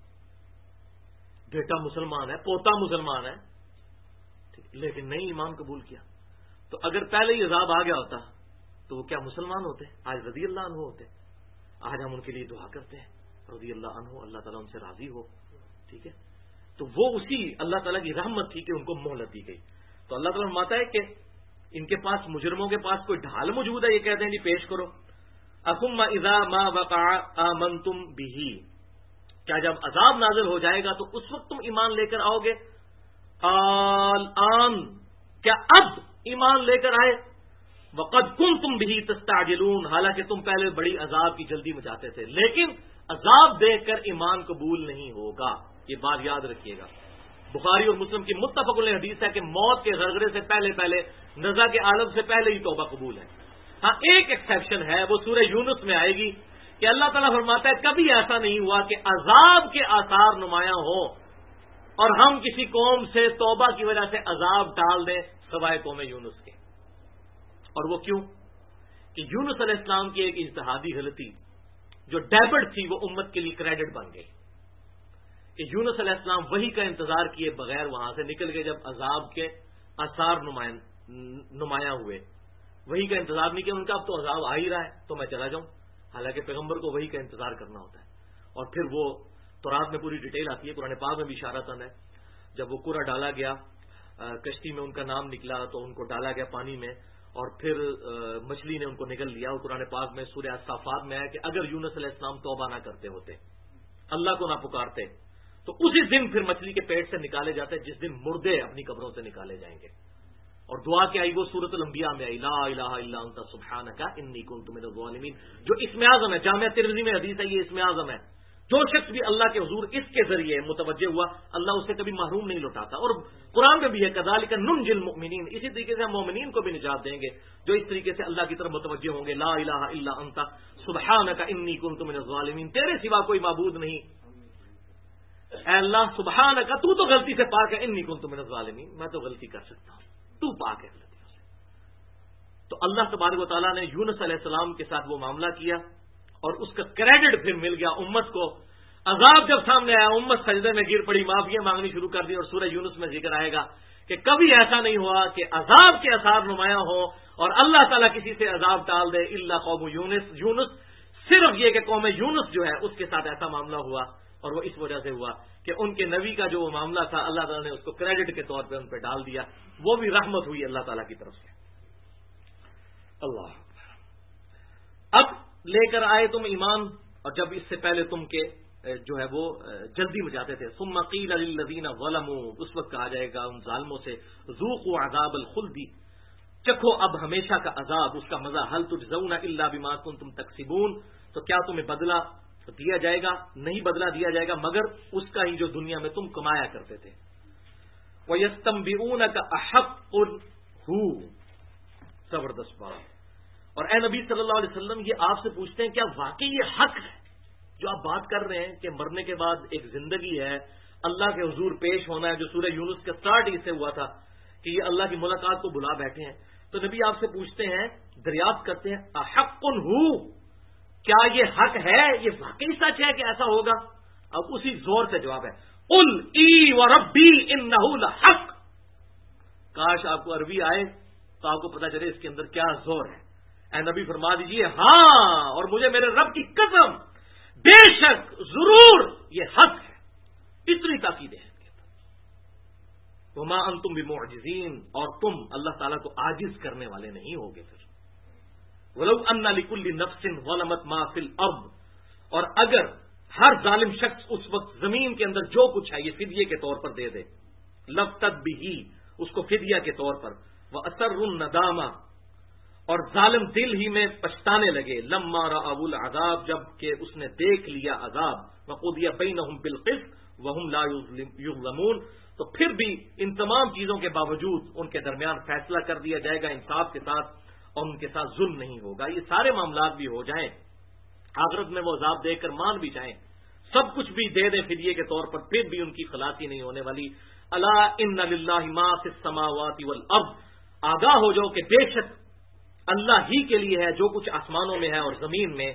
بیٹا مسلمان ہے، پوتا مسلمان ہے، لیکن نہیں ایمان قبول کیا۔ تو اگر پہلے ہی عذاب آ گیا ہوتا تو وہ کیا مسلمان ہوتے؟ آج رضی اللہ عنہ ہوتے۔ آج ہم ان کے لیے دعا کرتے ہیں رضی اللہ عنہ، اللہ تعالیٰ ان سے راضی ہو، ٹھیک ہے۔ تو وہ اسی اللہ تعالیٰ کی رحمت تھی کہ ان کو مہلت دی گئی۔ تو اللہ تعالیٰ فرماتا ہے کہ ان کے پاس مجرموں کے پاس کوئی ڈھال موجود ہے، یہ کہتے ہیں جی پیش کرو، اثم اذا ما وقع آمنتم به، کیا جب عذاب نازل ہو جائے گا تو اس وقت تم ایمان لے کر آؤ گے؟ الآن، کیا اب ایمان لے کر آئے؟ وقد کنتم به تستعجلون، حالانکہ تم پہلے بڑی عذاب کی جلدی مچاتے تھے، لیکن عذاب دیکھ کر ایمان قبول نہیں ہوگا، یہ بات یاد رکھیے گا۔ بخاری اور مسلم کی متفق علیہ حدیث ہے کہ موت کے غرغرے سے پہلے نزا کے عالم سے پہلے ہی توبہ قبول ہے۔ ہاں ایک ایکسیپشن ہے، وہ سورہ یونس میں آئے گی کہ اللہ تعالیٰ فرماتا ہے کبھی ایسا نہیں ہوا کہ عذاب کے آثار نمایاں ہوں اور ہم کسی قوم سے توبہ کی وجہ سے عذاب ٹال دیں سوائے قوم یونس کے۔ اور وہ کیوں؟ کہ یونس علیہ السلام کی ایک اجتہادی غلطی جو ڈیبٹ تھی وہ امت کے لیے کریڈٹ بن گئی کہ یونس علیہ السلام وحی کا انتظار کیے بغیر وہاں سے نکل گئے جب عذاب کے آثار نمایاں ہوئے، وحی کا انتظار نہیں کیا، ان کا اب تو عذاب آ ہی رہا ہے تو میں چلا جاؤں، حالانکہ پیغمبر کو وحی کا انتظار کرنا ہوتا ہے۔ اور پھر وہ تورات میں پوری ڈیٹیل آتی ہے، قرآن پاک میں بھی اشارہ ہے، جب وہ قرہ ڈالا گیا کشتی میں ان کا نام نکلا تو ان کو ڈالا گیا پانی میں اور پھر مچھلی نے ان کو نگل لیا، اور قرآن پاک میں سورہ الصافات میں ہے کہ اگر یونس علیہ السلام توبہ نہ کرتے ہوتے، اللہ کو نہ پکارتے تو اسی دن پھر مچھلی کے پیٹ سے نکالے جاتے جس دن مردے اپنی قبروں سے نکالے جائیں گے۔ اور دعا کیا آئی؟ وہ سورۃ الانبیاء میں آئی، لا الہ الا انت سبحانک انی کنت من الظالمین، جو اسم اعظم ہے، جامعہ ترمذی میں حدیث ہے، یہ اسم اعظم ہے جو شخص بھی اللہ کے حضور اس کے ذریعے متوجہ ہوا اللہ اسے کبھی محروم نہیں لوٹاتا. اور قرآن میں بھی ہے کذالک ننجی المؤمنین، اسی طریقے سے ہم مومنین کو بھی نجات دیں گے جو اس طریقے سے اللہ کی طرف متوجہ ہوں گے. لا الہ الا انت سبحانک انی کنت من الظالمین، تیرے سوا کوئی معبود نہیں اے اللہ، سبحانک تو غلطی سے پاک ہے، انی کنت من الظالمین میں تو غلطی کر سکتا ہوں، تو پاک ہے غلطیوں سے. تو اللہ تبارک و تعالیٰ نے یونس علیہ السلام کے ساتھ وہ معاملہ کیا اور اس کا کریڈٹ پھر مل گیا امت کو. عذاب جب سامنے آیا امت سجدے میں گر پڑی، معافیاں مانگنی شروع کر دی. اور سورہ یونس میں ذکر آئے گا کہ کبھی ایسا نہیں ہوا کہ عذاب کے آثار نمایاں ہو اور اللہ تعالیٰ کسی سے عذاب ٹال دے الا قوم یونس، صرف یہ کہ قوم یونس جو ہے اس کے ساتھ ایسا معاملہ ہوا. اور وہ اس وجہ سے ہوا کہ ان کے نبی کا جو وہ معاملہ تھا اللہ تعالیٰ نے اس کو کریڈٹ کے طور پہ ان پہ ڈال دیا. وہ بھی رحمت ہوئی اللہ تعالیٰ کی طرف سے. اللہ اب لے کر آئے تم ایمان، اور جب اس سے پہلے تم کے جو ہے وہ جلدی ہو جاتے تھے. ثم قیل للذین ظلموا، اس وقت کہا جائے گا ان ظالموں سے ذوقوا عذاب الخلد، چکھو اب ہمیشہ کا عذاب، اس کا مزہ. هل تجزون الا بما کنتم تکسبون، تو کیا تمہیں بدلہ دیا جائے گا؟ نہیں بدلہ دیا جائے گا مگر اس کا ہی جو دنیا میں تم کمایا کرتے تھے. وَيَسْتَنْبِئُونَكَ أَحَقٌّ هُوَ، زبردست بات. اور اے نبی صلی اللہ علیہ وسلم یہ آپ سے پوچھتے ہیں کیا واقعی یہ حق ہے جو آپ بات کر رہے ہیں کہ مرنے کے بعد ایک زندگی ہے، اللہ کے حضور پیش ہونا ہے، جو سورہ یونس کا سٹارٹ اس سے ہوا تھا کہ یہ اللہ کی ملاقات کو بلا بیٹھے ہیں. تو نبی آپ سے پوچھتے ہیں، دریافت کرتے ہیں احق ہو، کیا یہ حق ہے، یہ واقعی سچ ہے کہ ایسا ہوگا؟ اب اسی زور سے جواب ہے قل ای وربی انہ لحق. کاش آپ کو عربی آئے تو آپ کو پتا چلے اس کے اندر کیا زور ہے. اے نبی فرما دیجئے ہاں، اور مجھے میرے رب کی قسم بے شک ضرور یہ حق ہے. اتنی تاکید ہے. وما انتم بمعجزین، اور تم اللہ تعالیٰ کو عاجز کرنے والے نہیں ہوگے. پھر ولو ان لکل نفس ظلمت ما فی الارض، اور اگر ہر ظالم شخص اس وقت زمین کے اندر جو کچھ ہے یہ فدیے کے طور پر دے دے، لفتت بھی اس کو فدیہ کے طور پر، واسر الندامہ، اور ظالم دل ہی میں پچھتانے لگے، لما رأوا العذاب، جب کہ اس نے دیکھ لیا عذاب، وقضی بینہم بالقسط وہم لا یظلمون، تو پھر بھی ان تمام چیزوں کے باوجود ان کے درمیان فیصلہ کر دیا جائے گا انصاف کے ساتھ، اور ان کے ساتھ ظلم نہیں ہوگا. یہ سارے معاملات بھی ہو جائیں، آخرت میں وہ عذاب دے کر مان بھی جائیں، سب کچھ بھی دے دیں فدیے کے طور پر، پھر بھی ان کی خلاصی نہیں ہونے والی. الا ان للہ ما فی السماوات والارض، آگاہ ہو جاؤ کہ بے شک اللہ ہی کے لیے ہے جو کچھ آسمانوں میں ہے اور زمین میں.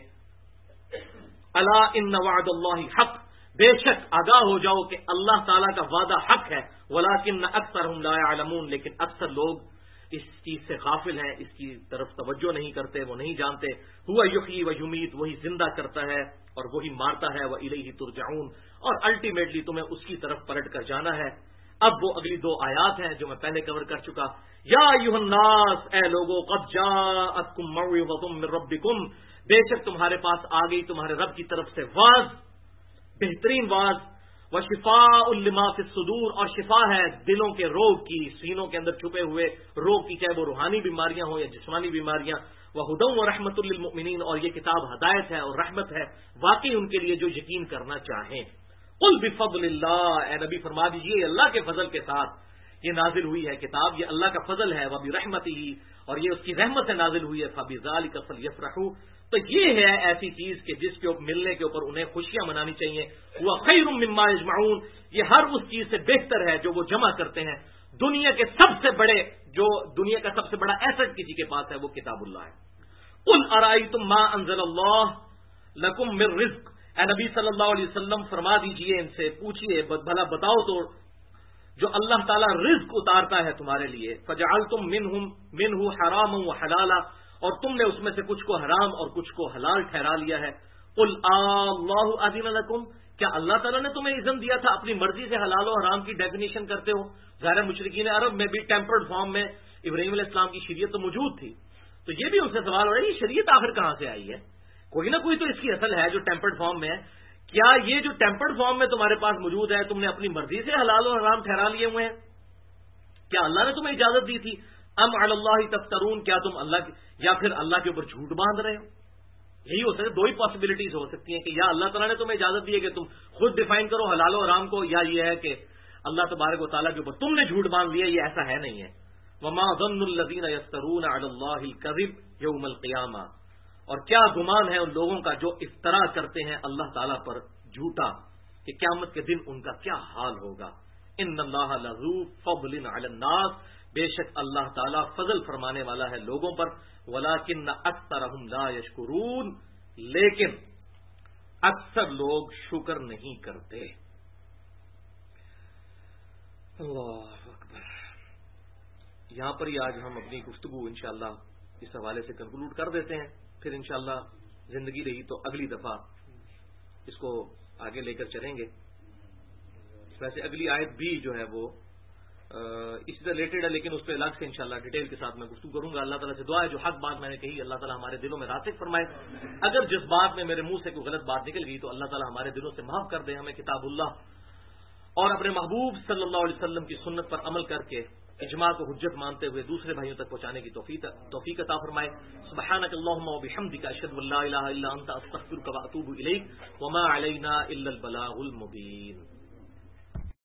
الا ان وعد اللہ حق، بے شک آگاہ ہو جاؤ کہ اللہ تعالیٰ کا وعدہ حق ہے. ولکن اکثرهم لا يعلمون، لیکن اکثر لوگ اس چیز سے غافل ہیں، اس کی طرف توجہ نہیں کرتے، وہ نہیں جانتے. ہوا یحیی و یمیت، وہی زندہ کرتا ہے اور وہی مارتا ہے. وإلیہ ترجعون، اور الٹیمیٹلی تمہیں اس کی طرف پلٹ کر جانا ہے. اب وہ اگلی دو آیات ہیں جو میں پہلے کور کر چکا. یا ایھا الناس، اے لوگوں، قد جاءتکم موعظۃ من ربکم، بے شک تمہارے پاس آ گئی تمہارے رب کی طرف سے واعظ، بہترین واعظ. وشفاء لما فی الصدور، اور شفا ہے دلوں کے روگ کی، سینوں کے اندر چھپے ہوئے روگ کی، چاہے وہ روحانی بیماریاں ہوں یا جسمانی بیماریاں. وہدی ورحمۃ للمؤمنین، اور یہ کتاب ہدایت ہے اور رحمت ہے واقعی ان کے لیے جو یقین کرنا چاہیں. قل بفضل اللہ، اے نبی فرما دیجئے اللہ کے فضل کے ساتھ یہ نازل ہوئی ہے کتاب، یہ اللہ کا فضل ہے. وبرحمتہ، اور یہ اس کی رحمت سے نازل ہوئی ہے. فبذلک فلیفرحوا، تو یہ ہے ایسی چیز کہ جس کے ملنے کے اوپر انہیں خوشیاں منانی چاہیے. وہ خیر مما یجمعون، یہ ہر اس چیز سے بہتر ہے جو وہ جمع کرتے ہیں. دنیا کے سب سے بڑے، جو دنیا کا سب سے بڑا ایسٹ کسی کے پاس ہے وہ کتاب اللہ ہے. قل ارائیتم ما انزل اللہ لکم من رزق، اے نبی صلی اللہ علیہ وسلم فرما دیجئے ان سے، پوچھئے بھلا بتاؤ تو جو اللہ تعالیٰ رزق اتارتا ہے تمہارے لیے. فجعلتم منہ حراما وحلالا، اور تم نے اس میں سے کچھ کو حرام اور کچھ کو حلال ٹھہرا لیا ہے. قل اللہ اذن لکم، کیا اللہ تعالیٰ نے تمہیں اذن دیا تھا اپنی مرضی سے حلال و حرام کی ڈیفینیشن کرتے ہو؟ ظاہر مشرکین عرب میں بھی ٹیمپرڈ فارم میں ابراہیم علیہ السلام کی شریعت تو موجود تھی، تو یہ بھی ان سے سوال ہو رہا ہے یہ شریعت آخر کہاں سے آئی ہے؟ کوئی نہ کوئی تو اس کی اصل ہے جو ٹیمپرڈ فارم میں ہے. کیا یہ جو ٹیمپرڈ فارم میں تمہارے پاس موجود ہے تم نے اپنی مرضی سے حلال و حرام ٹھہرا لیے ہوئے ہیں؟ کیا اللہ نے تمہیں اجازت دی تھی؟ ام علی اللہ تفترون، کیا تم اللہ یا پھر اللہ کے اوپر جھوٹ باندھ رہے ہو؟ یہی ہو سکتا ہے، دو ہی پاسبلٹیز ہو سکتی ہیں کہ یا اللہ تعالیٰ نے تمہیں اجازت دی ہے کہ تم خود ڈیفائن کرو حلال و حرام کو، یا یہ ہے کہ اللہ تبارک و تعالیٰ کے اوپر تم نے جھوٹ باندھ لیا. یہ ایسا ہے نہیں ہے. وما ظن الذین یفترون علی اللہ الکذب یوم القیامہ، اور کیا گمان ہے ان لوگوں کا جو افترا کرتے ہیں اللہ تعالیٰ پر جھوٹا کہ قیامت کے دن ان کا کیا حال ہوگا. ان اللہ لذو فضل علی الناس، بے شک اللہ تعالیٰ فضل فرمانے والا ہے لوگوں پر. ولکن اکثرہم لا یشکرون، لیکن اکثر لوگ شکر نہیں کرتے. اللہ اکبر. یہاں پر ہی آج ہم اپنی گفتگو انشاءاللہ اس حوالے سے کنکلوڈ کر دیتے ہیں. پھر انشاءاللہ زندگی رہی تو اگلی دفعہ اس کو آگے لے کر چلیں گے. ویسے اگلی آیت بھی جو ہے وہ اس سے ریلیٹڈ ہے، لیکن اس پہ الگ سے انشاءاللہ ڈیٹیل کے ساتھ میں گفتگو کروں گا. اللہ تعالیٰ سے دعا ہے جو حق بات میں نے کہی اللہ تعالیٰ ہمارے دلوں میں راسخ فرمائے. اگر جس بات میں میرے منہ سے کوئی غلط بات نکل گئی تو اللہ تعالیٰ ہمارے دلوں سے معاف کر دے. ہمیں کتاب اللہ اور اپنے محبوب صلی اللہ علیہ وسلم کی سنت پر عمل کر کے اجماع کو حجت مانتے ہوئے دوسرے بھائیوں تک پہنچانے کی توفیق عطا فرمائے. سبحانک اللہم و بحمدک اشہد ان لا الہ الا انت استغفرک و اتوب الیک وما علینا الا البلاغ المبین.